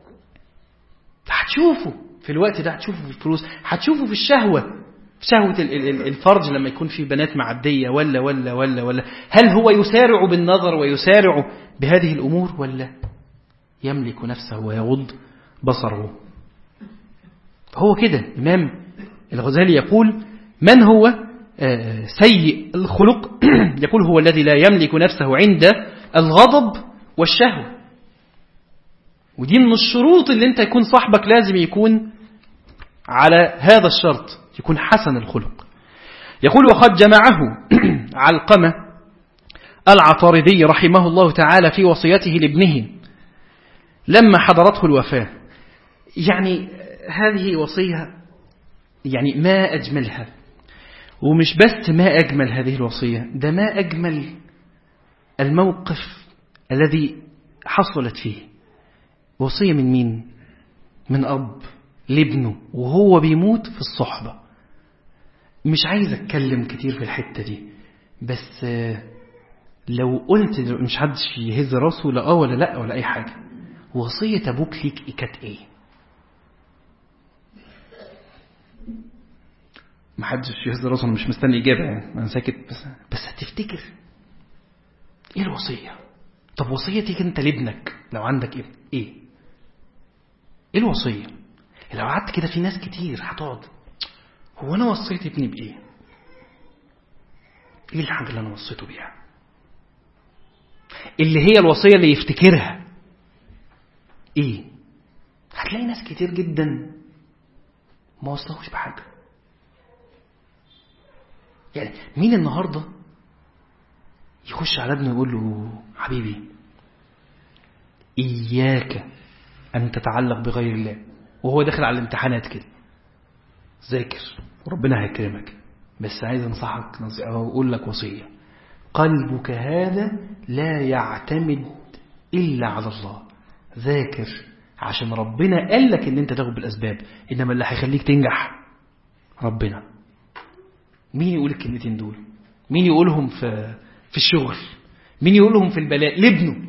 هتشوفه في الوقت ده، هتشوفه في الفلوس، هتشوفه في الشهوة، في شهوة الفرج لما يكون في بنات معدية ولا ولا ولا ولا، هل هو يسارع بالنظر ويسارع بهذه الأمور ولا يملك نفسه ويغض بصره؟ هو كده. إمام الغزالي يقول: من هو سيء الخلق؟ يقول: هو الذي لا يملك نفسه عند الغضب والشهوة. ودي من الشروط اللي انت يكون صاحبك لازم يكون على هذا الشرط، يكون حسن الخلق. يقول: وقد جمعه علقمة العطاردي رحمه الله تعالى في وصيته لابنه لما حضرته الوفاة. يعني هذه وصية يعني ما أجملها، ومش بس ما أجمل هذه الوصية، ده ما أجمل الموقف الذي حصلت فيه. وصية من مين؟ من أب لابنه وهو بيموت في الصحبة. مش عايز أتكلم كتير في الحتة دي، بس لو قلت مش حدش يهز راسه لا ولا لا ولا أي حاجة. وصية أبوك ليك كانت إيه؟ ما حدش يهز راسه، أنا مش مستني إجابة يعني، أنا ساكت بس هتفتكر إيه الوصية. طب وصيتك أنت لابنك لو عندك ابن إيه الوصية؟ لو قعدت كده في ناس كتير هتقعد: هو أنا وصيت ابني بإيه؟ إيه الحاجة اللي أنا وصيته بيها؟ اللي هي الوصية اللي يفتكرها إيه؟ هتلاقي ناس كتير جدا ما وصلوش بحاجة. يعني مين النهاردة يخش على ابنه ويقول له: حبيبي إياك أن تتعلق بغير الله، وهو داخل على الامتحانات كده، ذاكر وربنا هيكرمك، بس عايز انصحك أو أقول لك وصية: قلبك هذا لا يعتمد إلا على الله، ذاكر عشان ربنا قال لك إن أنت تاخد بالأسباب، إنما اللي هيخليك تنجح ربنا. مين يقول الكلمتين دول؟ مين يقولهم في الشغل؟ مين يقولهم في البلاء؟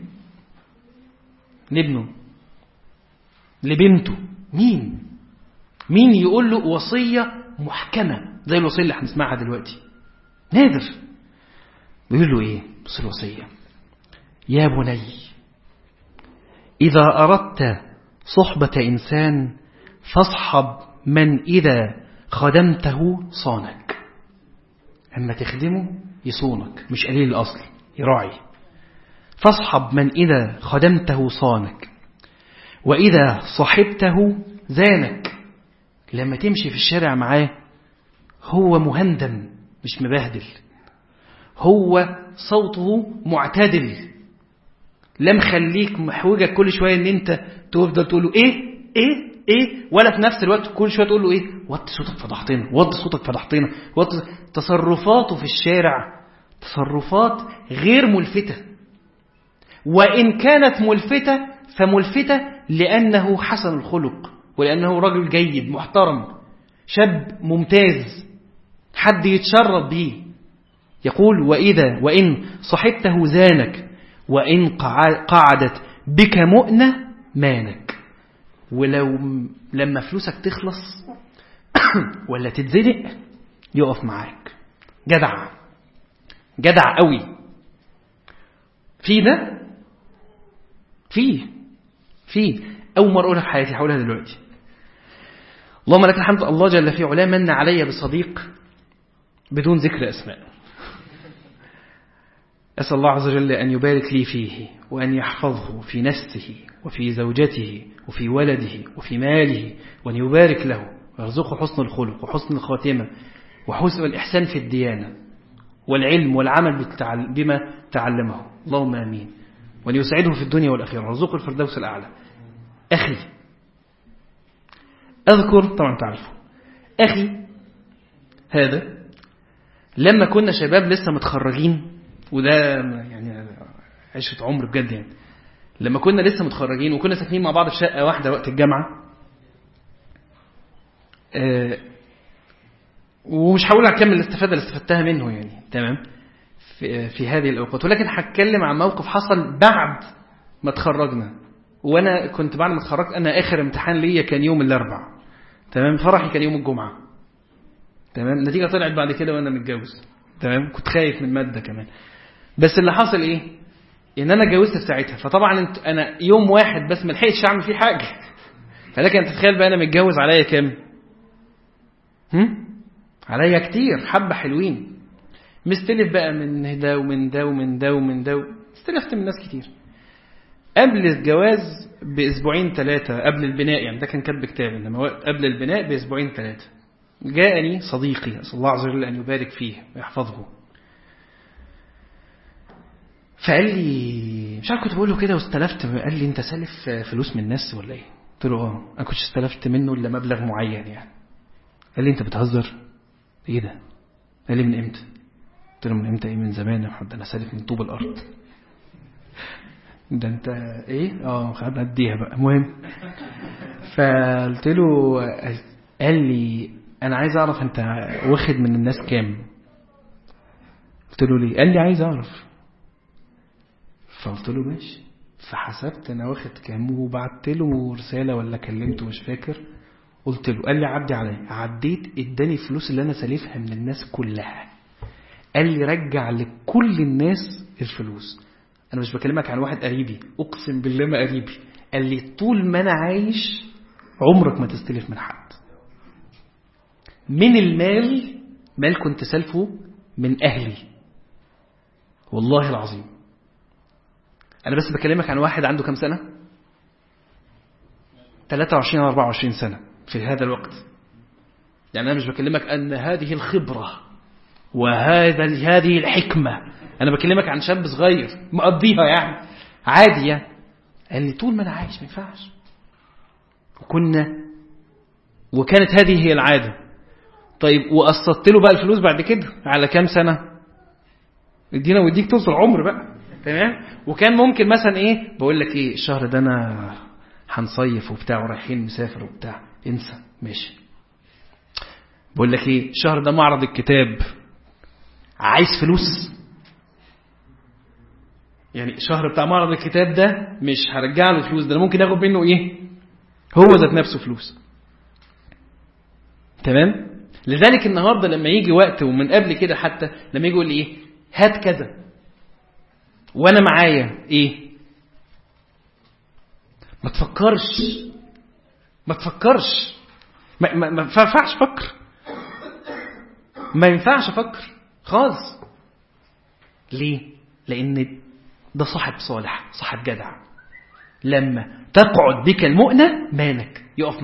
لابنه لبنته. مين يقول له وصية محكمة زي الوصية اللي هنسمعها دلوقتي؟ نادر. بيقول له ايه؟ بص الوصية: يا بني إذا أردت صحبة إنسان فاصحب من إذا خدمته صانك. أما تخدمه يصونك، مش قليل الأصل، يراعي. فاصحب من إذا خدمته صانك، وإذا صحبته زانك. لما تمشي في الشارع معاه هو مهندم مش مبهدل، هو صوته معتدل، لم خليك محوجك كل شوية ان انت تفضل تقول له ايه، ولا في نفس الوقت كل شوية تقول له ايه، وطي صوتك فضحتنا. تصرفاته في الشارع تصرفات غير ملفتة، وإن كانت ملفتة فملفتة لأنه حسن الخلق، ولأنه رجل جيد محترم، شاب ممتاز، حد يتشرب به. يقول: وإن صحبته زانك، وإن قعدت بك مؤنة مانك. ولو لما فلوسك تخلص ولا تتزنق يقف معاك. جدع قوي. في ده في أول مرة أقولها في حياتي، هقولها دلوقتي. اللهم لك الحمد، الله جل في علاه من علي بصديق بدون ذكر أسماء. أسأل الله عز وجل أن يبارك لي فيه وأن يحفظه في نفسه وفي زوجته وفي ولده وفي ماله، وأن يبارك له ويرزقه حسن الخلق وحسن الخاتمة وحسن الإحسان في الديانة والعلم والعمل بما تعلمه، اللهم آمين. وأن يسعده في الدنيا والآخرة ويرزقه الفردوس الأعلى. أخي أذكر، طبعا تعرفه، أخي هذا لما كنا شباب لسه متخرجين، وده يعني عشرة عمر بجد يعني، لما كنا لسه متخرجين وكنا ساكنين مع بعض في شقة واحدة وقت الجامعة، ومش هقول هكمل الاستفادة اللي استفدتها منه يعني، تمام، في هذه الأوقات، ولكن هتكلم عن موقف حصل بعد ما تخرجنا. وأنا كنت بعد ما تخرجت، أنا آخر امتحان ليا كان يوم الأربع، تمام، فرحي كان يوم الجمعة، تمام، النتيجة طلعت بعد كده وأنا متجوز، تمام، كنت خايف من مادة كمان. بس اللي حصل إيه؟ إن أنا اتجوزت في ساعتها، فطبعا أنا يوم واحد بس ما لحقتش أعمل فيه حاجة. فلكن أنت تتخيل بقى أنا متجوز عليا كام؟ عليا كتير، حبة حلوين، مستلف بقى من ده ومن ده ومن ده ومن ده، استلفت من ناس كتير. قبل الجواز بأسبوعين 3 قبل البناء، يعني ده كان كاتب كتاب، إنما قبل البناء بأسبوعين 3 جاءني صديقي، أسأل الله عز وجل أن يبارك فيه ويحفظه، فقال لي، مش عارف كنت بقول له كده واستلفت، قال لي أنت سالف فلوس من الناس ولا إيه؟ قلت له أنا كنتش استلفت منه إلا مبلغ معين يعني. قال لي أنت بتهزر؟ إيه ده؟ قال لي من إمتى؟ قلت له من إمتى؟ إيه، من زمان يا محمد، أنا سالف من طوب الأرض. ده أنت إيه؟ خدنا أديها بقى، مهم. فقلت له، قال لي أنا عايز أعرف أنت واخد من الناس كام؟ قلت له ليه؟ قال لي عايز أعرف. فقلت له ماشي، فحسبت أنا واخد كام وبعت له رسالة ولا كلمته مش فاكر، قلت له، قال لي عدي علي، عديت، اداني فلوس اللي أنا سالفها من الناس كلها، قال لي رجع لكل الناس الفلوس. أنا مش بكلمك عن واحد قريبي، أقسم بالله ما قريبي، قال لي طول ما أنا عايش عمرك ما تستلف من حد. من المال، مال كنت سلفه من أهلي، والله العظيم. أنا بس بكلمك عن واحد عنده كم سنة؟ 23 أو 24 سنة في هذا الوقت. يعني أنا مش بكلمك أن هذه الخبرة وهذه الحكمة، أنا بكلمك عن شاب صغير مقضيها يعني عادي يعني. قال لي طول ما أنا عايش ما ينفعش. وكانت هذه هي العادة. طيب وقسطت له بقى الفلوس بعد كده على كام سنة؟ ادينا وديك توصل عمر بقى، تمام. وكان ممكن مثلا ايه، بقول لك ايه، الشهر ده انا هنصيف وبتاع ورايحين مسافر وبتاع، انسى ماشي. بقول لك ايه، الشهر ده معرض الكتاب، عايز فلوس يعني، الشهر بتاع معرض الكتاب ده مش هرجع له فلوس، ده انا ممكن اخد منه ايه، هو ذات نفسه فلوس، تمام. لذلك النهارده لما يجي وقت، ومن قبل كده حتى لما يجي يقول لي ايه، هات كذا وانا معايا ايه، ما تفكرش ما ينفعش افكر، ما ينفعش افكر خالص. ليه؟ لان ده صاحب صالح، صاحب جدع، لما تقعد بك المؤنة مالك يقف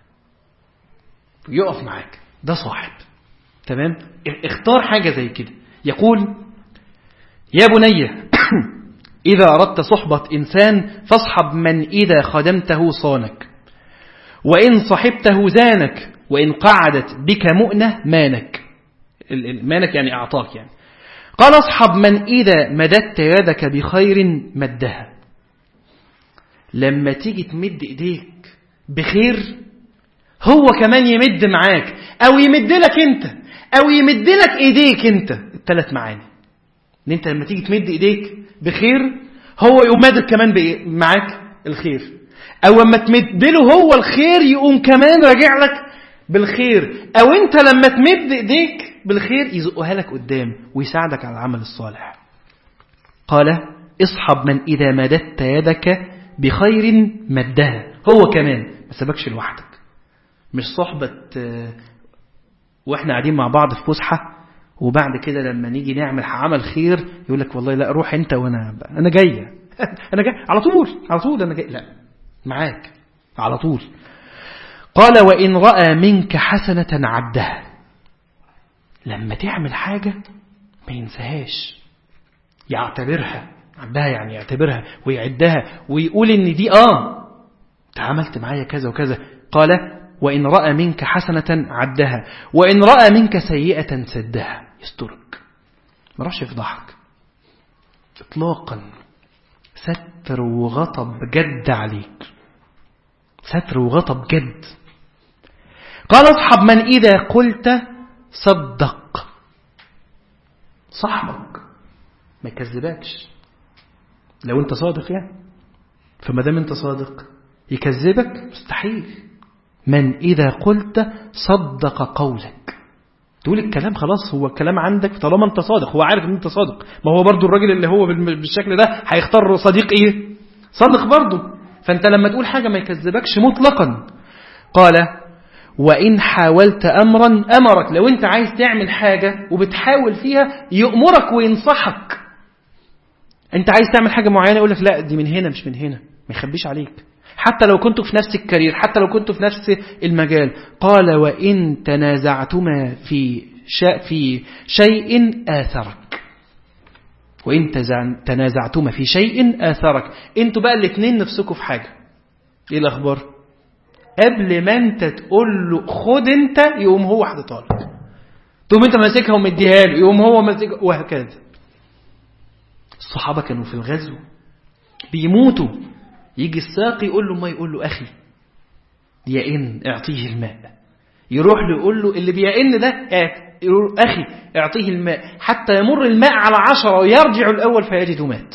معاك، ده صاحب، تمام. اختار حاجة زي كده. يقول يا بني إذا أردت صحبة إنسان فاصحب من إذا خدمته صانك، وإن صحبته زانك، وإن قعدت بك مؤنة مانك. مانك يعني أعطاك يعني. قال اصحب من إذا مددت يدك بخير مدها. لما تيجي تمد إيديك بخير هو كمان يمد معاك، أو يمد لك أنت، أو يمد لك إيديك أنت. الثلاث معاني ان انت لما تيجي تمد ايديك بخير هو يقوم مادد كمان معاك الخير، او لما تمد له هو الخير يقوم كمان راجع لك بالخير، او انت لما تمد ايديك بالخير يزقها لك قدام ويساعدك على العمل الصالح. قال اصحب من اذا مددت يدك بخير مدها. هو كمان ما سبكش لوحدك، مش صحبة واحنا قاعدين مع بعض في فسحة وبعد كده لما نيجي نعمل عمل خير يقول لك والله لا روح انت وانا جاية انا جاي على طول انا جاي، لا معاك على طول. قال وإن رأى منك حسنة عدها، لما تعمل حاجة ما ينساهاش، يعتبرها، عدها يعني يعتبرها ويعدها ويقول ان دي تعاملت معايا كذا وكذا. قال وإن رأى منك حسنة عدها وإن رأى منك سيئة سدها، يسترك، ما راحش يفضحك اطلاقا، ستر وغطى بجد عليك، ستر وغطى بجد. قال اصحب من إذا قلت صدق، صاحبك ما يكذبكش لو انت صادق يعني، فما دام انت صادق يكذبك مستحيل. من إذا قلت صدق قولك، تقول الكلام خلاص هو الكلام عندك طالما انت صادق، هو عارف ان انت صادق، ما هو برضو الراجل اللي هو بالشكل ده هيختار صديق ايه؟ صادق برضو. فانت لما تقول حاجة ما يكذبكش مطلقا. قال وإن حاولت أمرا أمرك، لو انت عايز تعمل حاجة وبتحاول فيها يأمرك وينصحك. انت عايز تعمل حاجة معينة يقول لك لا دي من هنا مش من هنا، ما يخبيش عليك، حتى لو كنتوا في نفس الكارير، حتى لو كنتوا في نفس المجال. قال وإن تنازعتما في شيء آثرك، وإن تنازعتما في شيء آثرك، انتوا بقى الاثنين نفسكوا في حاجة، ايه الأخبار؟ قبل ما انت تقول له خد انت يقوم هو حاططها لك، تقوم انت ماسكها ومديها له يقوم هو ماسكها، وهكذا. الصحابة كانوا في الغزو بيموتوا، يجي الساقي يقول له ما يقول له أخي يئن اعطيه الماء، يروح له يقول له اللي بيئن ده يقول أخي اعطيه الماء، حتى يمر الماء على 10 ويرجع الأول فيجد مات.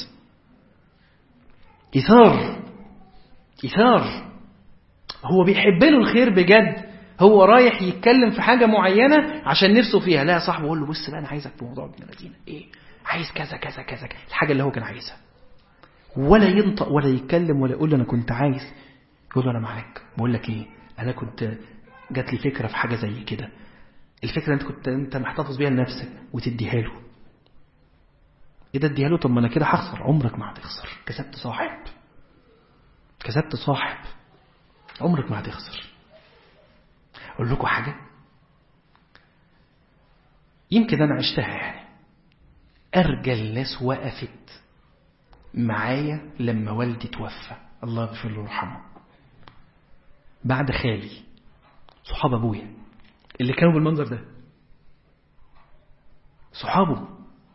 إثار، هو بيحب له الخير بجد، هو رايح يتكلم في حاجة معينة عشان نفسه فيها، لا صاحبه يقول له بص بقى أنا عايزك في موضوع ابن الذين إيه، عايز كذا كذا كذا، الحاجة اللي هو كان عايزها، ولا ينطق ولا يتكلم ولا يقول له أنا كنت عايز، يقول له أنا معاك، بقول لك إيه، أنا كنت جات لي فكرة في حاجة زي كده، الفكرة أنت محتفظ بيها لنفسك وتديها له. إيه ده اديها له؟ طب ما أنا كده هخسر. عمرك ما هتخسر، كسبت صاحب، عمرك ما هتخسر. أقول لكم حاجة يمكن أنا عشتها، يعني أرجل الناس وقفت معايا لما والدي توفى، الله يغفر له ويرحمه، بعد خالي، صحاب أبويا اللي كانوا بالمنظر ده، صحابه.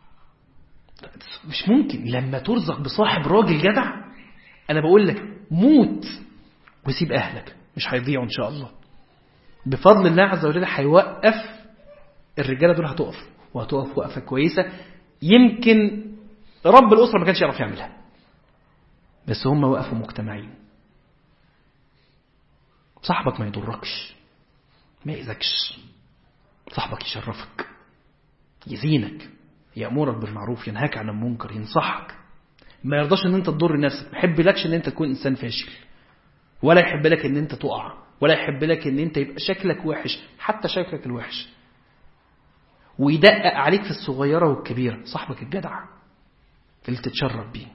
مش ممكن لما ترزق بصاحب راجل جدع، أنا بقول لك موت وسيب أهلك، مش هيضيعوا إن شاء الله بفضل الله عز وجل. هيوقف الرجالة دول، هتقف وقفة كويسة، يمكن رب الأسرة ما كانش يعرف يعملها، بس هم وقفوا مجتمعين. صاحبك ما يضركش، ما يأذكش، صاحبك يشرفك، يزينك، يأمرك بالمعروف، ينهاك عن المنكر، ينصحك، ما يرضاش ان انت تضر نفسك، ما يحب لكش ان انت تكون انسان فاشل، ولا يحب لك ان انت تقع، ولا يحب لك ان انت يبقى شكلك وحش، حتى شكلك الوحش، ويدقق عليك في الصغيرة والكبيرة. صاحبك الجدع اللي تتشرف بيه.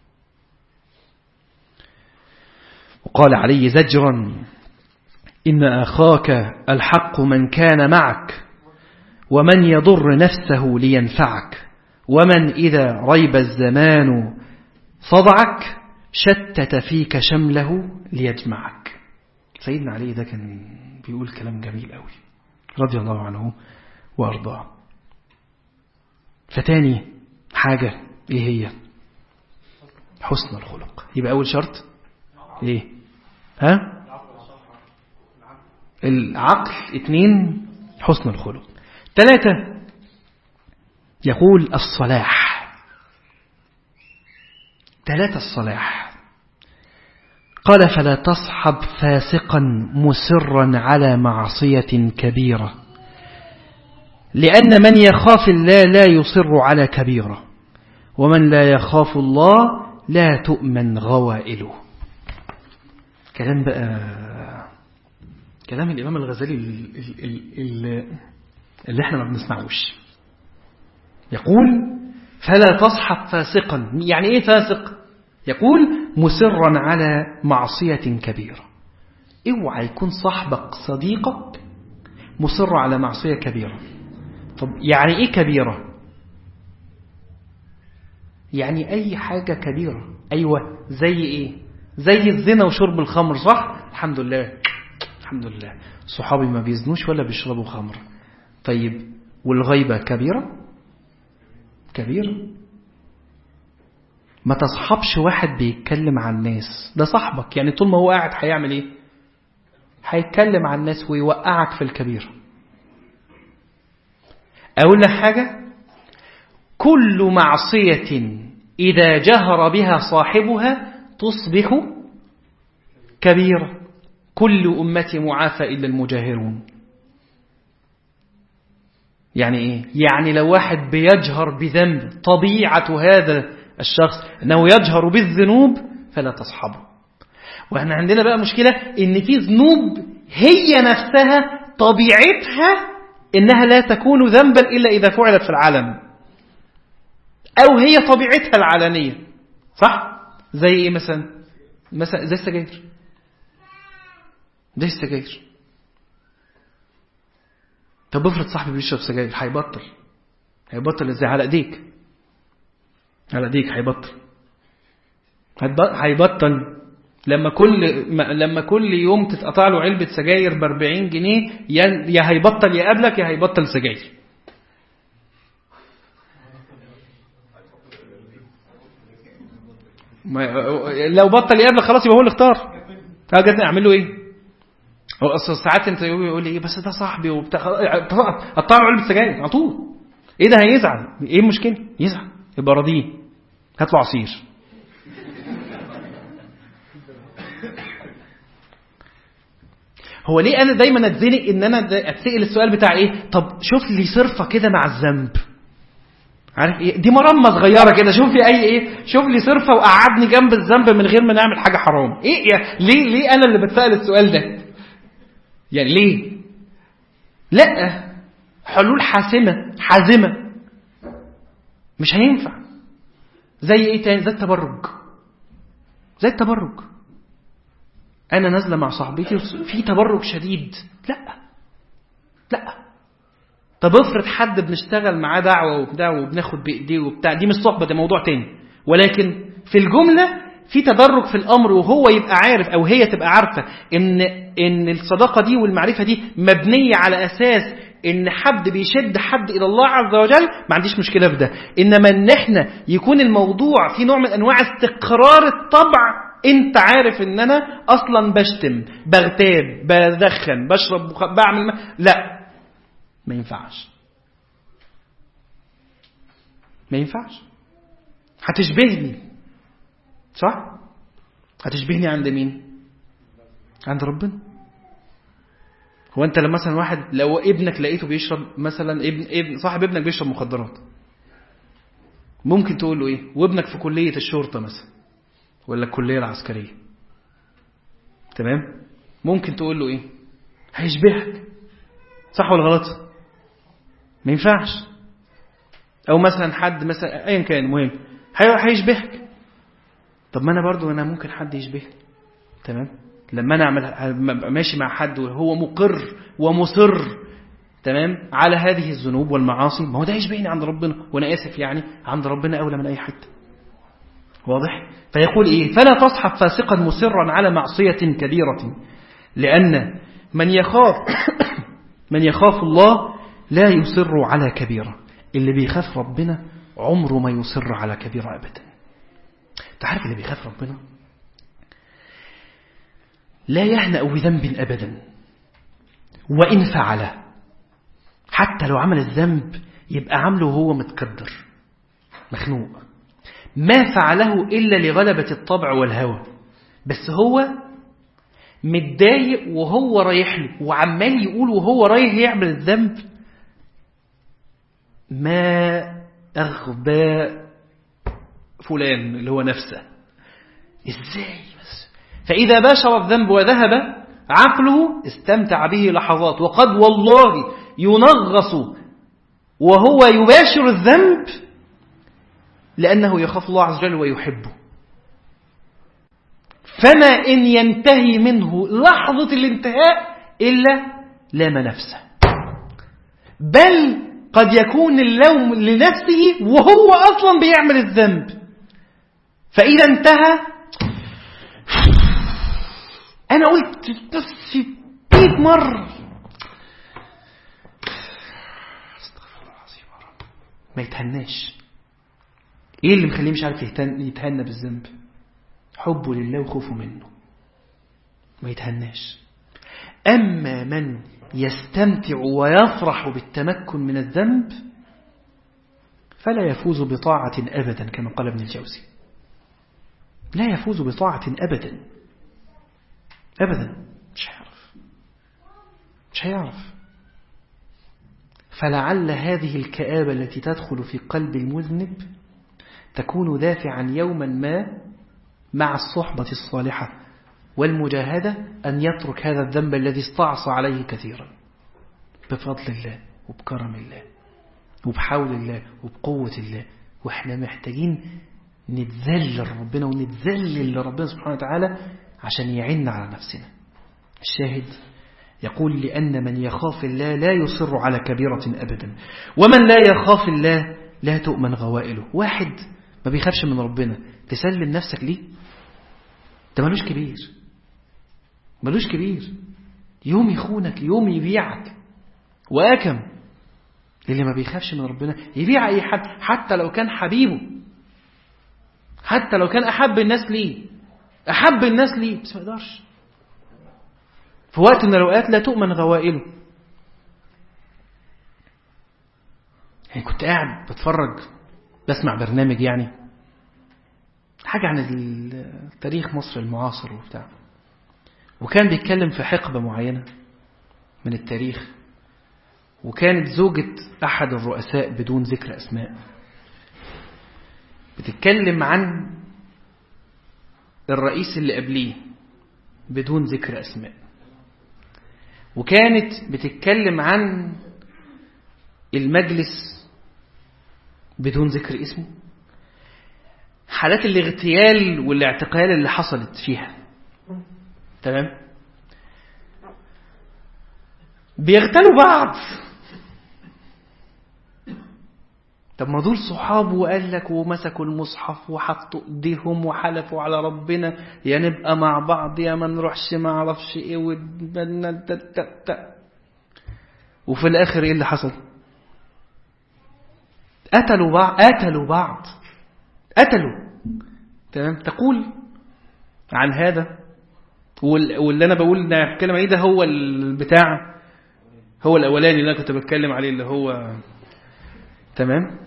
وقال عليه زجرا إن أخاك الحق من كان معك، ومن يضر نفسه لينفعك، ومن إذا ريب الزمان صدعك شتت فيك شمله ليجمعك. سيدنا علي ده كان بيقول كلام جميل قوي رضي الله عنه وأرضاه. فتاني حاجة إيه هي؟ حسن الخلق. يبقى أول شرط إيه؟ العقل. 2 حسن الخلق. 3 يقول الصلاح. 3 الصلاح. قال فلا تصحب فاسقا مسرا على معصية كبيرة، لأن من يخاف الله لا يصر على كبيرة، ومن لا يخاف الله لا تؤمن غوائله. كلام بقى، كلام الإمام الغزالي اللي احنا ما بنسمعوش. يقول فلا تصحب فاسقا. يعني ايه فاسق؟ يقول مسرا على معصية كبيرة. اوعى يكون صاحبك صديقك مصر على معصية كبيرة. طب يعني ايه كبيرة؟ يعني اي حاجة كبيرة. ايوه زي ايه؟ زي الزنا وشرب الخمر، صح؟ الحمد لله الحمد لله صحابي ما بيزنوش ولا بيشربوا خمر. طيب والغيبة كبيرة؟ كبيرة. ما تصحبش واحد بيتكلم عن الناس، ده صاحبك يعني طول ما هو قاعد هيعمل ايه؟ هيتكلم عن الناس ويوقعك في الكبيرة. أقول لك حاجة، كل معصية إذا جهر بها صاحبها تصبح كبيرة. كل أمتي معافى إلا المجاهرون. يعني إيه؟ يعني لو واحد بيجهر بذنب، طبيعة هذا الشخص أنه يجهر بالذنوب، فلا تصحبه. وإحنا عندنا بقى مشكلة إن في ذنوب هي نفسها طبيعتها إنها لا تكون ذنبا إلا إذا فعلت في العلن، أو هي طبيعتها العلنية، صح؟ زي إيه مثلا زي السجاير. زي السجاير. طب افرض صاحبي بيشرب سجاير، هيبطل ازاي؟ على ايديك هيبطل لما كل يوم تتقطع له علبة سجاير ب40 جنيه، يا هيبطل يقابلك يا هيبطل سجاير. لو بطل يقابلك خلاص يبقى هو اللي اختار. جاتني اعمل له ايه؟ هو اصل ساعات انت يقول لي ايه بس ده صاحبي وبتاع، قطع له علبة سجاير على طول. ايه ده؟ هيزعل. ايه المشكلة؟ يزعل يبقى راضيه، هات له عصير. هو ليه انا دايما اتزنق ان انا اتسال السؤال بتاع ايه؟ طب شوف لي صرفه كده مع الذنب، عارف ايه دي؟ مرمى صغيره كده، شوف لي شوف لي صرفه وقعدني جنب الذنب من غير ما نعمل حاجه حرام. ايه يعني ليه انا اللي بتسال السؤال ده؟ يعني ليه؟ لا، حلول حازمه مش هينفع. زي ايه تاني؟ زي التبرج. انا نازله مع صاحبتي في تبرج شديد، لا. طب افرض حد بنشتغل معاه دعوه وبتاع وبناخد بايديه وبتاع، دي مش صحبه، ده موضوع تاني. ولكن في الجمله في تدرج في الامر، وهو يبقى عارف او هي تبقى عارفه ان الصداقه دي والمعرفه دي مبنيه على اساس ان حد بيشد حد الى الله عز وجل، ما عنديش مشكله في ده. انما ان احنا يكون الموضوع في نوع من انواع استقرار الطبع، انت عارف ان انا اصلا بشتم، بغتاب، بدخن، بشرب، بعمل لا، ما ينفعش. هتشبهني، صح؟ هتشبهني عند مين؟ عند ربنا. هو انت لما مثلا واحد، لو ابنك لقيته بيشرب مثلا، صاحب ابنك بيشرب مخدرات، ممكن تقول له ايه؟ وابنك في كلية الشرطة مثلا ولا الكلية العسكرية، تمام؟ ممكن تقول له ايه؟ هيشبهك، صح ولا غلط؟ ما ينفعش. او مثلا حد مثلا ايا كان، مهم هيشبهك. طب ما انا برضو انا ممكن حد يشبهني، تمام؟ لما انا ماشي مع حد وهو مقر ومصر، تمام، على هذه الذنوب والمعاصي، ما هو ده يشبهني عند ربنا، وانا اسف يعني عند ربنا اولى من اي حد. واضح؟ فيقول ايه؟ فلا تصحب فاسقا مصرا على معصية كبيرة، لأن من يخاف الله لا يصر على كبيرة. اللي بيخاف ربنا عمره ما يصر على كبيرة أبدا. تعرف اللي بيخاف ربنا لا يهنأ بذنب أبدا، وإن فعله، حتى لو عمل الذنب يبقى عمله وهو متقدر مخنوق، ما فعله إلا لغلبة الطبع والهوى، بس هو متضايق وهو رايح له وعمال يقول وهو رايح يعمل الذنب: ما أغبى فلان، اللي هو نفسه. إزاي بس فإذا باشر الذنب وذهب عقله استمتع به لحظات، وقد والله ينغص وهو يباشر الذنب لأنه يخاف الله عز وجل ويحبه. فما إن ينتهي منه لحظة الانتهاء إلا لام نفسه، بل قد يكون اللوم لنفسه وهو أصلا بيعمل الذنب. فإذا انتهى، أنا قلت بس 100 مرة استغفر الله العظيم يا رب، ما يتهناش. إيه اللي مخليه مش عارف يتهنى بالذنب؟ حبه لله وخوفه منه، ما يتهناش. أما من يستمتع ويفرح بالتمكن من الذنب فلا يفوز بطاعة أبدا، كما قال ابن الجوزي، لا يفوز بطاعة أبدا أبدا، مش هيعرف. فلعل هذه الكآبة التي تدخل في قلب المذنب تكون دافعا يوما ما مع الصحبة الصالحة والمجاهدة أن يترك هذا الذنب الذي استعصى عليه كثيرا، بفضل الله وبكرم الله وبحول الله وبقوة الله. وإحنا محتاجين نتذلل لربنا ونتذلل لربنا سبحانه وتعالى عشان يعين على نفسنا. الشاهد يقول: لأن من يخاف الله لا يصر على كبيرة أبدا، ومن لا يخاف الله لا تؤمن غوائله. واحد ما بيخافش من ربنا تسلم نفسك ليه؟ ده ملوش كبير، ملوش كبير. يوم يخونك، يوم يبيعك. وأكم اللي ما بيخافش من ربنا يبيع أي حد، حتى لو كان حبيبه، حتى لو كان أحب الناس ليه، أحب الناس ليه، بس ما يقدرش. في وقت من الأوقات لا تؤمن غوائله. يعني كنت قاعد بتفرج، بسمع برنامج يعني حاجة عن تاريخ مصر المعاصر وبتاع، وكان بيتكلم في حقبة معينة من التاريخ، وكانت زوجة أحد الرؤساء بدون ذكر أسماء بتتكلم عن الرئيس اللي قبليه بدون ذكر أسماء، وكانت بتتكلم عن المجلس بدون ذكر اسمه، حالات الاغتيال والاعتقال اللي حصلت فيها. تمام؟ بيغتالوا بعض. طب ما دول صحابه، وقال لك ومسكوا المصحف وحطوا ايديهم وحلفوا على ربنا يا نبقى مع بعض يا ما نروحش ما اعرفش ايه، وفي الاخر ايه اللي حصل؟ قتلوا بعض. تمام؟ تقول عن هذا، واللي انا بقول نتكلم عليه ده هو البتاع، هو الاولاني اللي انا كنت بتكلم عليه اللي هو تمام.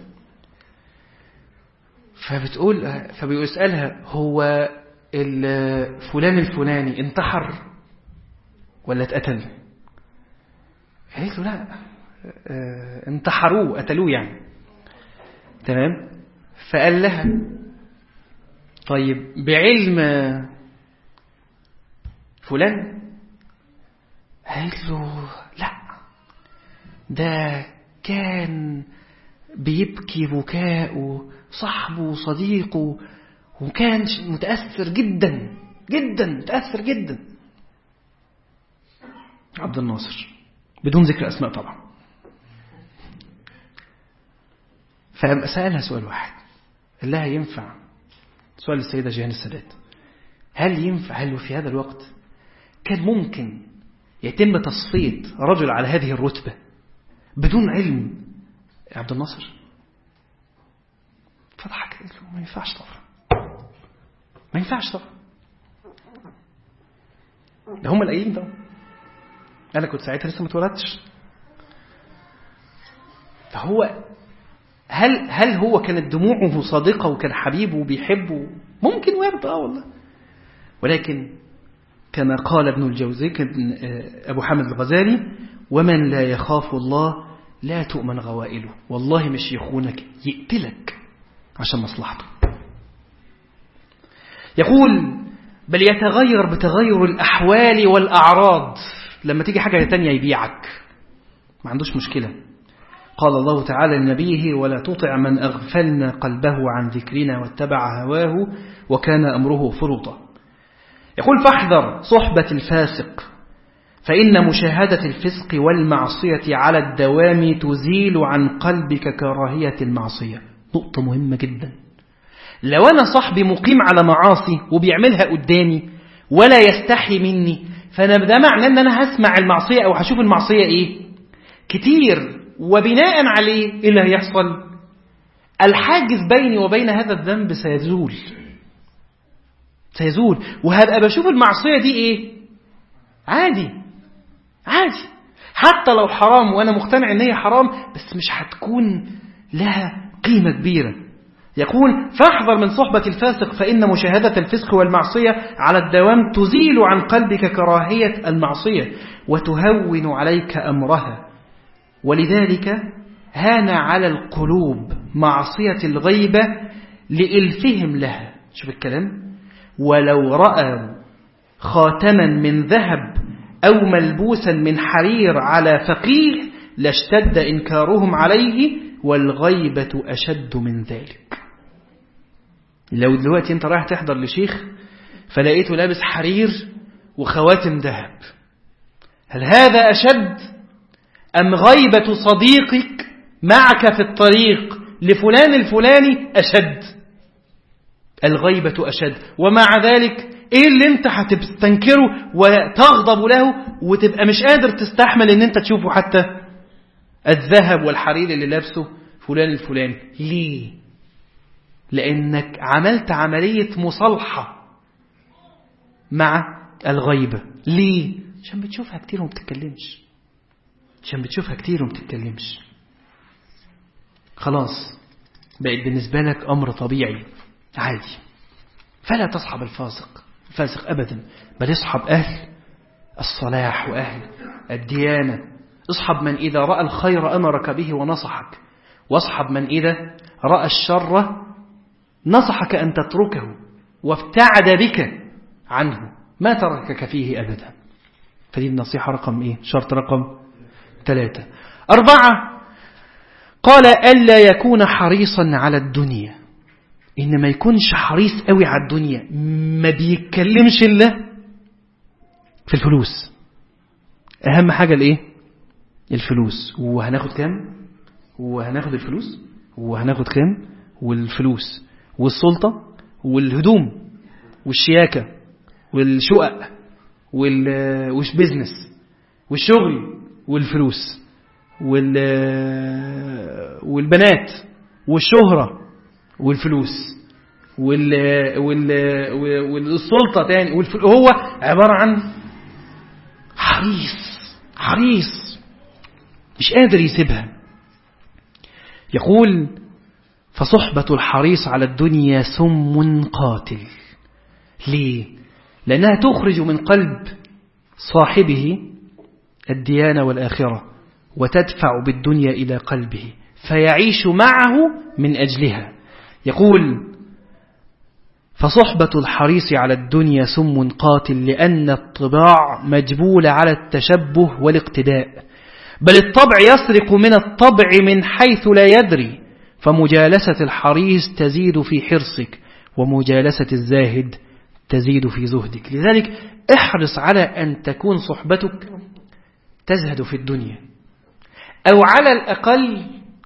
فبيسألها هو فلان الفلاني انتحر ولا اتقتل؟ قالت له لا، انتحروه، قتلوه يعني. تمام؟ فقال لها طيب بعلم فلان؟ قالت له لا، ده كان بيبكي بكاء صاحبه وصديقه، وكان متأثر جدا جدا، متأثر جدا. عبد الناصر بدون ذكر أسماء طبعا. فسألها سؤال واحد، قال لها ينفع، سؤال السيدة جيهان السادات، هل ينفع، هل في هذا الوقت كان ممكن يتم تصفية رجل على هذه الرتبة بدون علم عبد الناصر؟ فضحك، قلت له ما ينفعش طبعا، ما ينفعش طبعا، ده هم القايلين ده، أنا كنت ساعتها لسه ما اتولدتش. فهو هل هو كانت دموعه صادقة وكان حبيبه وبيحبه؟ ممكن وارد والله، ولكن كما قال ابن الجوزي، كان أبو حامد الغزالي: ومن لا يخاف الله لا تؤمن غوائله. والله مش يخونك، يقتلك عشان مصلحته. يقول: بل يتغير بتغير الأحوال والأعراض. لما تيجي حاجة تانية يبيعك، ما عندوش مشكلة. قال الله تعالى لنبيه: ولا تطع من أغفلنا قلبه عن ذكرنا واتبع هواه وكان أمره فرطا. يقول: فاحذر صحبة الفاسق، فإن مشاهدة الفسق والمعصية على الدوام تزيل عن قلبك كراهية المعصية. نقطة مهمة جدا. لو أنا صاحبي مقيم على معاصي وبيعملها قدامي ولا يستحي مني، فأنا ده معناه أن أنا هسمع المعصية أو هشوف المعصية إيه كتير، وبناء عليه إيه اللي هيحصل؟ الحاجز بيني وبين هذا الذنب سيزول، وهبقى بشوف المعصية دي إيه؟ عادي. حتى لو حرام وأنا مقتنع إن هي حرام، بس مش هتكون لها قيمة كبيرة. يقول: فاحذر من صحبة الفاسق، فإن مشاهدة الفسق والمعصية على الدوام تزيل عن قلبك كراهية المعصية وتهون عليك أمرها. ولذلك هان على القلوب معصية الغيبة لإلفهم لها. شوف الكلام: ولو رأوا خاتما من ذهب أو ملبوسا من حرير على فقيه لاشتد إنكارهم عليه، والغيبة أشد من ذلك. لو دلوقتي أنت رايح تحضر لشيخ فلقيته لابس حرير وخواتم ذهب، هل هذا أشد أم غيبة صديقك معك في الطريق لفلان الفلاني أشد؟ الغيبة أشد. ومع ذلك إيه اللي أنت هتستنكره وتغضب له وتبقى مش قادر تستحمل أن أنت تشوفه حتى الذهب والحرير اللي لابسه فلان الفلاني؟ ليه؟ لأنك عملت عملية مصالحة مع الغيبة. ليه؟ عشان بتشوفها كتير وما بتتكلمش. خلاص بقت بالنسبة لك أمر طبيعي عادي. فلا تصحب الفاسق أبدا، بل اصحب أهل الصلاح وأهل الديانة. اصحب من إذا رأى الخير أمرك به ونصحك، واصحب من إذا رأى الشر نصحك أن تتركه وابتعد بك عنه، ما تركك فيه أبدا. فدي النصيحة رقم إيه؟ شرط رقم 3. 4: قال: ألا يكون حريصا على الدنيا، إن ما يكونش حريص قوي على الدنيا، ما بيتكلمش إلا في الفلوس. أهم حاجة الإيه؟ الفلوس. وهناخد كام؟ وهناخد الفلوس، وهناخد كام؟ والفلوس والسلطة والهدوم والشياكة والشقق والبزنس والشغل والفلوس والبنات والشهرة والفلوس والسلطة تاني هو عبارة عن حريص مش قادر يسيبها. يقول: فصحبة الحريص على الدنيا سم قاتل. ليه؟ لأنها تخرج من قلب صاحبه الديانة والآخرة، وتدفع بالدنيا إلى قلبه فيعيش معه من أجلها. يقول: فصحبة الحريص على الدنيا سم قاتل، لأن الطباع مجبولة على التشبه والاقتداء، بل الطبع يسرق من الطبع من حيث لا يدري، فمجالسة الحريص تزيد في حرصك، ومجالسة الزاهد تزيد في زهدك. لذلك احرص على أن تكون صحبتك تزهد في الدنيا، أو على الأقل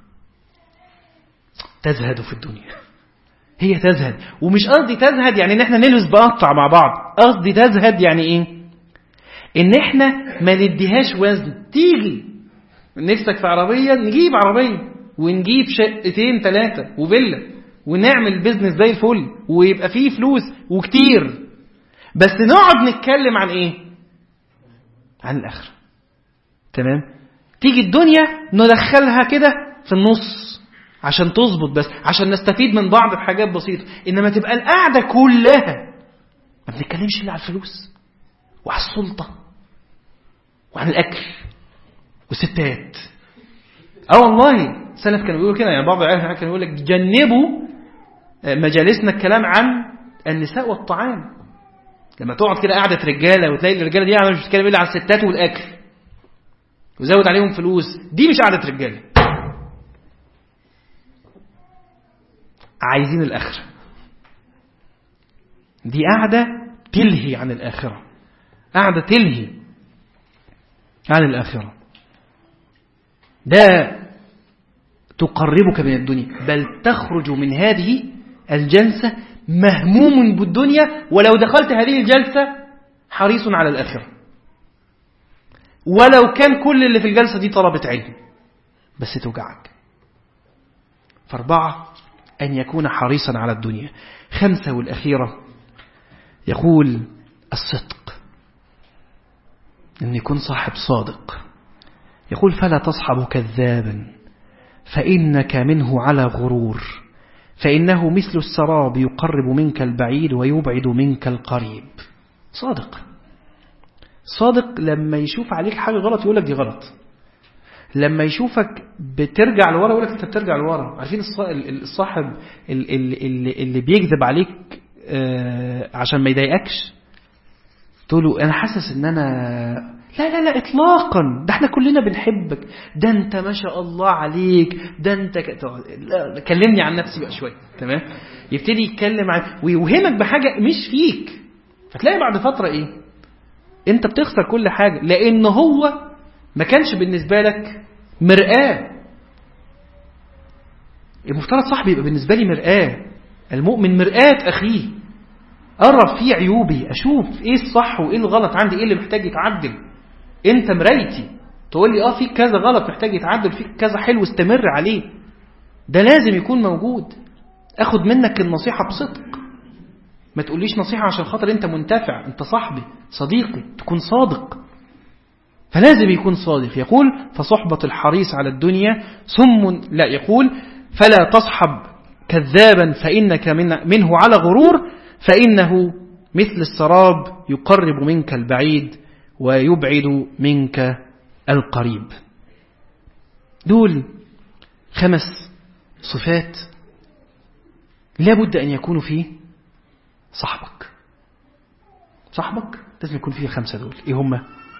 تزهد في الدنيا. هي تزهد، ومش قصدي تزهد يعني ان احنا نلبس بقطع مع بعض، قصدي تزهد يعني ايه؟ ان احنا ما نديهاش وزن. تيجي نفسك في عربية، نجيب عربية ونجيب 2 3 وفيلا ونعمل بيزنس زي الفل ويبقى فيه فلوس وكتير، بس نقعد نتكلم عن ايه؟ عن الآخرة. تمام؟ تيجي الدنيا ندخلها كده في النص عشان تظبط، بس عشان نستفيد من بعض بحاجات بسيطة. إنما تبقى القعدة كلها ما بنتكلمش إلا على الفلوس وعلى السلطة وعن الأكل والستات. والله سلف كانوا بيقولوا كده، يعني بعض العلماء كانوا يقول لك جنبوا مجالسنا الكلام عن النساء والطعام. لما تقعد كده قاعدة رجالة وتلاقي الرجالة دي مش بتتكلم إلا على الستات والأكل وزود عليهم فلوس، دي مش قاعدة رجالة. عايزين الآخرة، دي قاعدة تلهي عن الآخرة، قاعدة تلهي عن الآخرة. ده تقربك من الدنيا، بل تخرج من هذه الجلسة مهموم بالدنيا، ولو دخلت هذه الجلسة حريص على الآخرة، ولو كان كل اللي في الجلسة دي طلبة علم، بس توجعك. فاربعة، أن يكون حريصا على الدنيا. خمسة والأخيرة، يقول الصدق، أن يكون صاحب صادق. يقول فلا تصحب كذابا فإنك منه على غرور، فإنه مثل السراب يقرب منك البعيد ويبعد منك القريب. صادق، صادق لما يشوف عليك حاجة غلط يقولك دي غلط، لما يشوفك بترجع لورا يقولك انت بترجع لورا. عارفين الصاحب اللي بيكذب عليك عشان ما يضايقكش، تقوله انا حاسس ان انا لا لا لا اطلاقا، ده احنا كلنا بنحبك، ده انت ما شاء الله عليك، ده انت كلمني عن نفسي بقى شويه. تمام، يبتدي يتكلم عن ويوهمك بحاجه مش فيك، فتلاقي بعد فتره ايه، انت بتخسر كل حاجه، لان هو ما كانش بالنسبه لك مرآة. المفترض صاحبي يبقى بالنسبه لي مرآة، المؤمن مرآة اخيه، أقرب فيه عيوبي، أشوف إيه الصح وإيه الغلط عندي، إيه اللي محتاج يتعدل. أنت مرايتي، تقول لي فيك كذا غلط محتاج يتعدل، فيك كذا حلو استمر عليه. ده لازم يكون موجود. أخد منك النصيحة بصدق، ما تقوليش نصيحة عشان خاطر أنت منتفع، أنت صاحبي صديقي، تكون صادق. فلازم يكون صادق. يقول فصحبة الحريص على الدنيا سم، لا، يقول فلا تصحب كذابا فإنك منه على غرور، فإنه مثل السراب يقرب منك البعيد ويبعد منك القريب. دول 5 صفات لابد أن يكونوا فيه صاحبك. صاحبك لازم يكون فيه 5 دول. إيه هما؟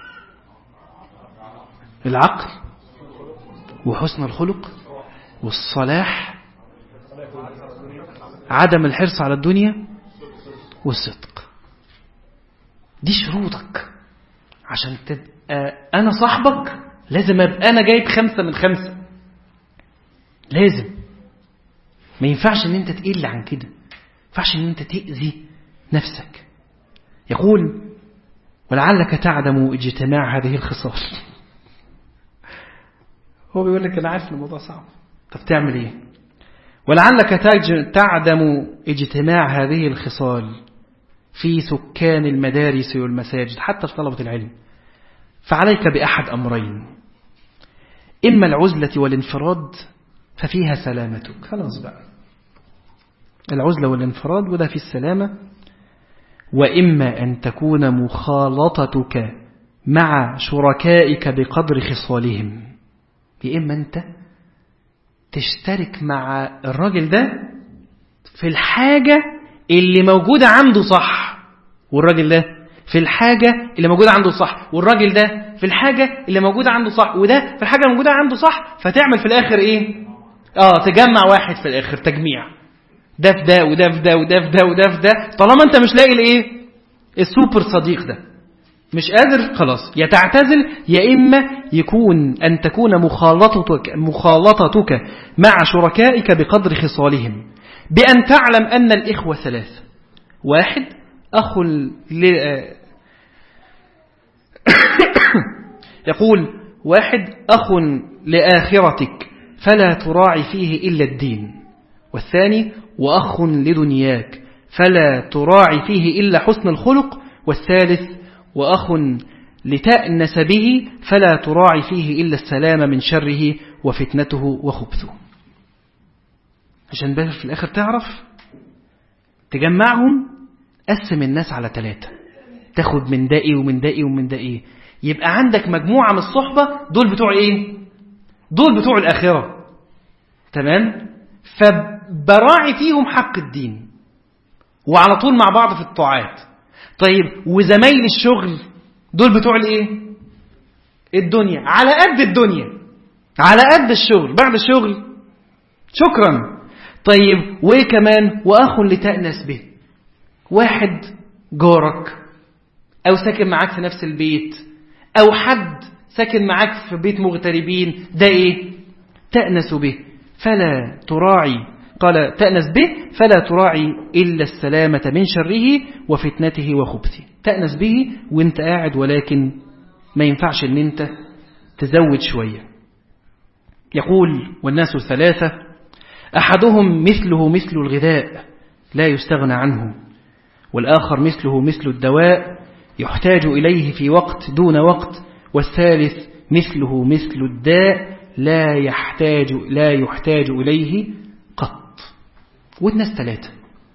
العقل وحسن الخلق والصلاح، عدم الحرص على الدنيا، والصدق. دي شروطك عشان تبقى أنا صاحبك. لازم أبقى أنا جايب 5 من 5. لازم، ما ينفعش أن أنت تقل عن كده، ما ينفعش أن أنت تأذي نفسك. يقول ولعلك تعدم اجتماع هذه الخصال. هو بيقول لك أنا عارف الموضوع صعب، طب تعمل إيه؟ ولعلك تعدم اجتماع هذه الخصال في سكان المدارس والمساجد حتى في طلبة العلم، فعليك بأحد أمرين: إما العزلة والانفراد ففيها سلامتك. خلاص بقى، العزلة والانفراد وده في السلامة. وإما أن تكون مخالطتك مع شركائك بقدر خصالهم. إما أنت تشترك مع الراجل ده في الحاجة اللي موجودة عنده صح، والراجل ده في الحاجة اللي موجودة عنده صح، والراجل ده في الحاجة اللي موجودة عنده صح، وده في الحاجة اللي موجودة عنده صح. فتعمل في الآخر إيه؟ تجمع واحد في الآخر، تجميع ده في ده وده في ده وده في ده وده في ده. طالما أنت مش لاقي الإيه؟ السوبر صديق ده، مش قادر، خلاص يا تعتزل، يا إما يكون أن تكون مخالطتك مع شركائك بقدر خصالهم، بأن تعلم أن الإخوة 3: 1 أخ يقول 1 أخ لآخرتك فلا تراعي فيه إلا الدين، والثاني وأخ لدنياك فلا تراعي فيه إلا حسن الخلق، والثالث وأخ لتأنس به فلا تراعي فيه إلا السلام من شره وفتنته وخبثه. عشان بقى في الآخر تعرف تجمعهم. قسم الناس على 3، تاخد من دائي ومن دائي ومن دائي، يبقى عندك مجموعة من الصحبة. دول بتوع إيه؟ دول بتوع الآخرة. تمام؟ فبراعي فيهم حق الدين، وعلى طول مع بعض في الطاعات. طيب وزمايل الشغل دول بتوع الايه؟ الدنيا، على قد الدنيا، على قد الشغل، بعد الشغل شكرا. طيب وايه كمان؟ واخ لتأنس به، واحد جارك او ساكن معاك في نفس البيت او حد ساكن معاك في بيت مغتربين، ده ايه؟ تأنس به فلا تراعي، قال تأنس به فلا تراعي إلا السلامة من شره وفتنته وخبثه. تأنس به وانت قاعد، ولكن ما ينفعش ان انت تزود شوية. يقول والناس ثلاثة أحدهم مثله مثل الغذاء لا يستغنى عنه، والآخر مثله مثل الدواء يحتاج إليه في وقت دون وقت، والثالث مثله مثل الداء لا يحتاج إليه قط. والناس ثلاثة،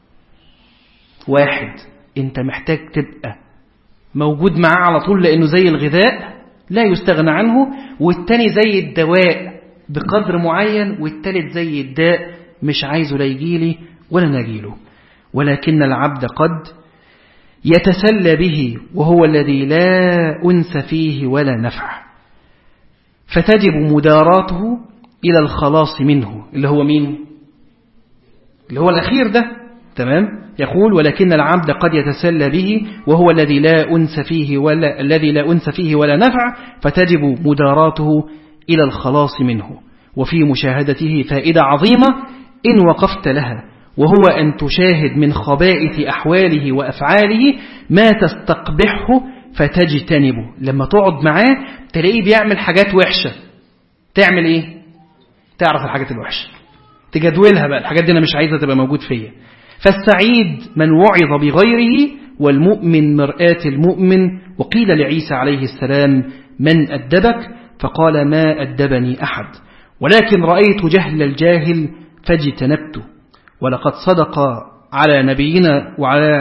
واحد انت محتاج تبقى موجود معاه على طول لأنه زي الغذاء لا يستغنى عنه، والتاني زي الدواء بقدر معين، والتالت زي الداء مش عايزه لا يجيلي ولا نجيله. ولكن العبد قد يتسلى به وهو الذي لا أنس فيه ولا نفع، فتجب مداراته إلى الخلاص منه، اللي هو مين؟ اللي هو الأخير ده. تمام. يقول ولكن العبد قد يتسلى به وهو الذي لا أنس فيه ولا نفع، فتجب مداراته إلى الخلاص منه. وفي مشاهدته فائدة عظيمة إن وقفت لها، وهو أن تشاهد من خبائث أحواله وأفعاله ما تستقبحه فتجتنبه. لما تقعد معاه تلاقيه بيعمل حاجات وحشة، تعمل إيه؟ تعرف الحاجات الوحشة، تجدولها بقى، الحاجات دي أنا مش عايزة تبقى موجود فيا. فالسعيد من وعظ بغيره، والمؤمن مرآة المؤمن. وقيل لعيسى عليه السلام من أدبك؟ فقال ما أدبني أحد، ولكن رأيت جهل الجاهل فاجتنبته. ولقد صدق على نبينا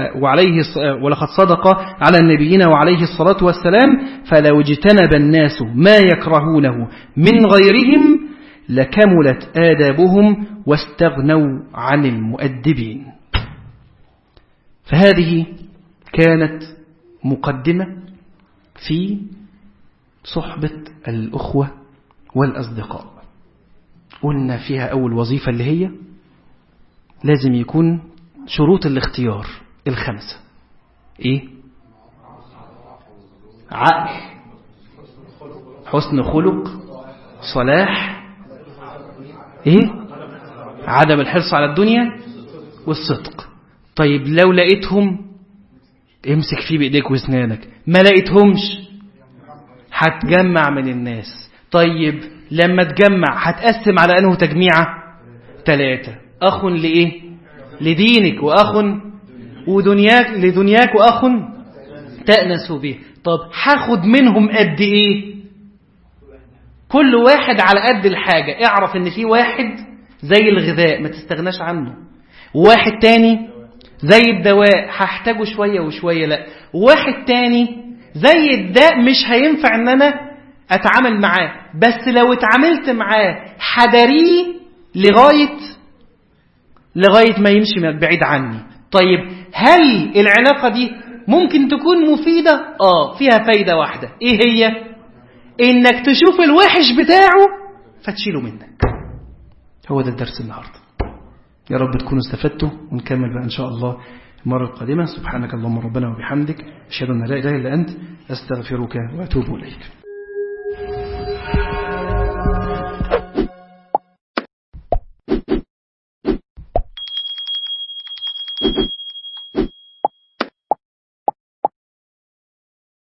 وعليه الصلاة والسلام فلو اجتنب الناس ما يكرهونه من غيرهم لكملت آدابهم واستغنوا عن المؤدبين. فهذه كانت مقدمة في صحبة الأخوة والأصدقاء. قلنا فيها أول وظيفة اللي هي لازم يكون شروط الاختيار الخمسة. إيه؟ عقل، حسن خلق، صلاح، إيه؟ عدم الحرص على الدنيا، والصدق. طيب لو لقيتهم امسك فيه بإيديك واسنانك، ما لقيتهمش هتجمع من الناس. طيب لما تجمع هتقسم على أنه تجميعة 3: أخ لإيه؟ لدينك، وأخ لدنياك، وأخ تأنس به. طب هاخد منهم قد إيه؟ كل واحد على قد الحاجة. اعرف ان في واحد زي الغذاء ما تستغناش عنه، وواحد تاني زي الدواء هحتاجه شوية وشوية، لا، وواحد تاني زي الداء مش هينفع ان انا اتعامل معاه، بس لو اتعاملت معاه حداريه لغاية ما يمشي بعيد عني. طيب هل العلاقة دي ممكن تكون مفيدة؟ فيها فايدة واحدة. ايه هي؟ انك تشوف الوحش بتاعه فتشيله منك. هو ده الدرس النهاردة. يا رب تكونوا استفدتوا، ونكمل بقى ان شاء الله المرة القادمة. سبحانك اللهم ربنا وبحمدك، أشهد أن لا إله إلا أنت، أستغفرك وأتوب إليك.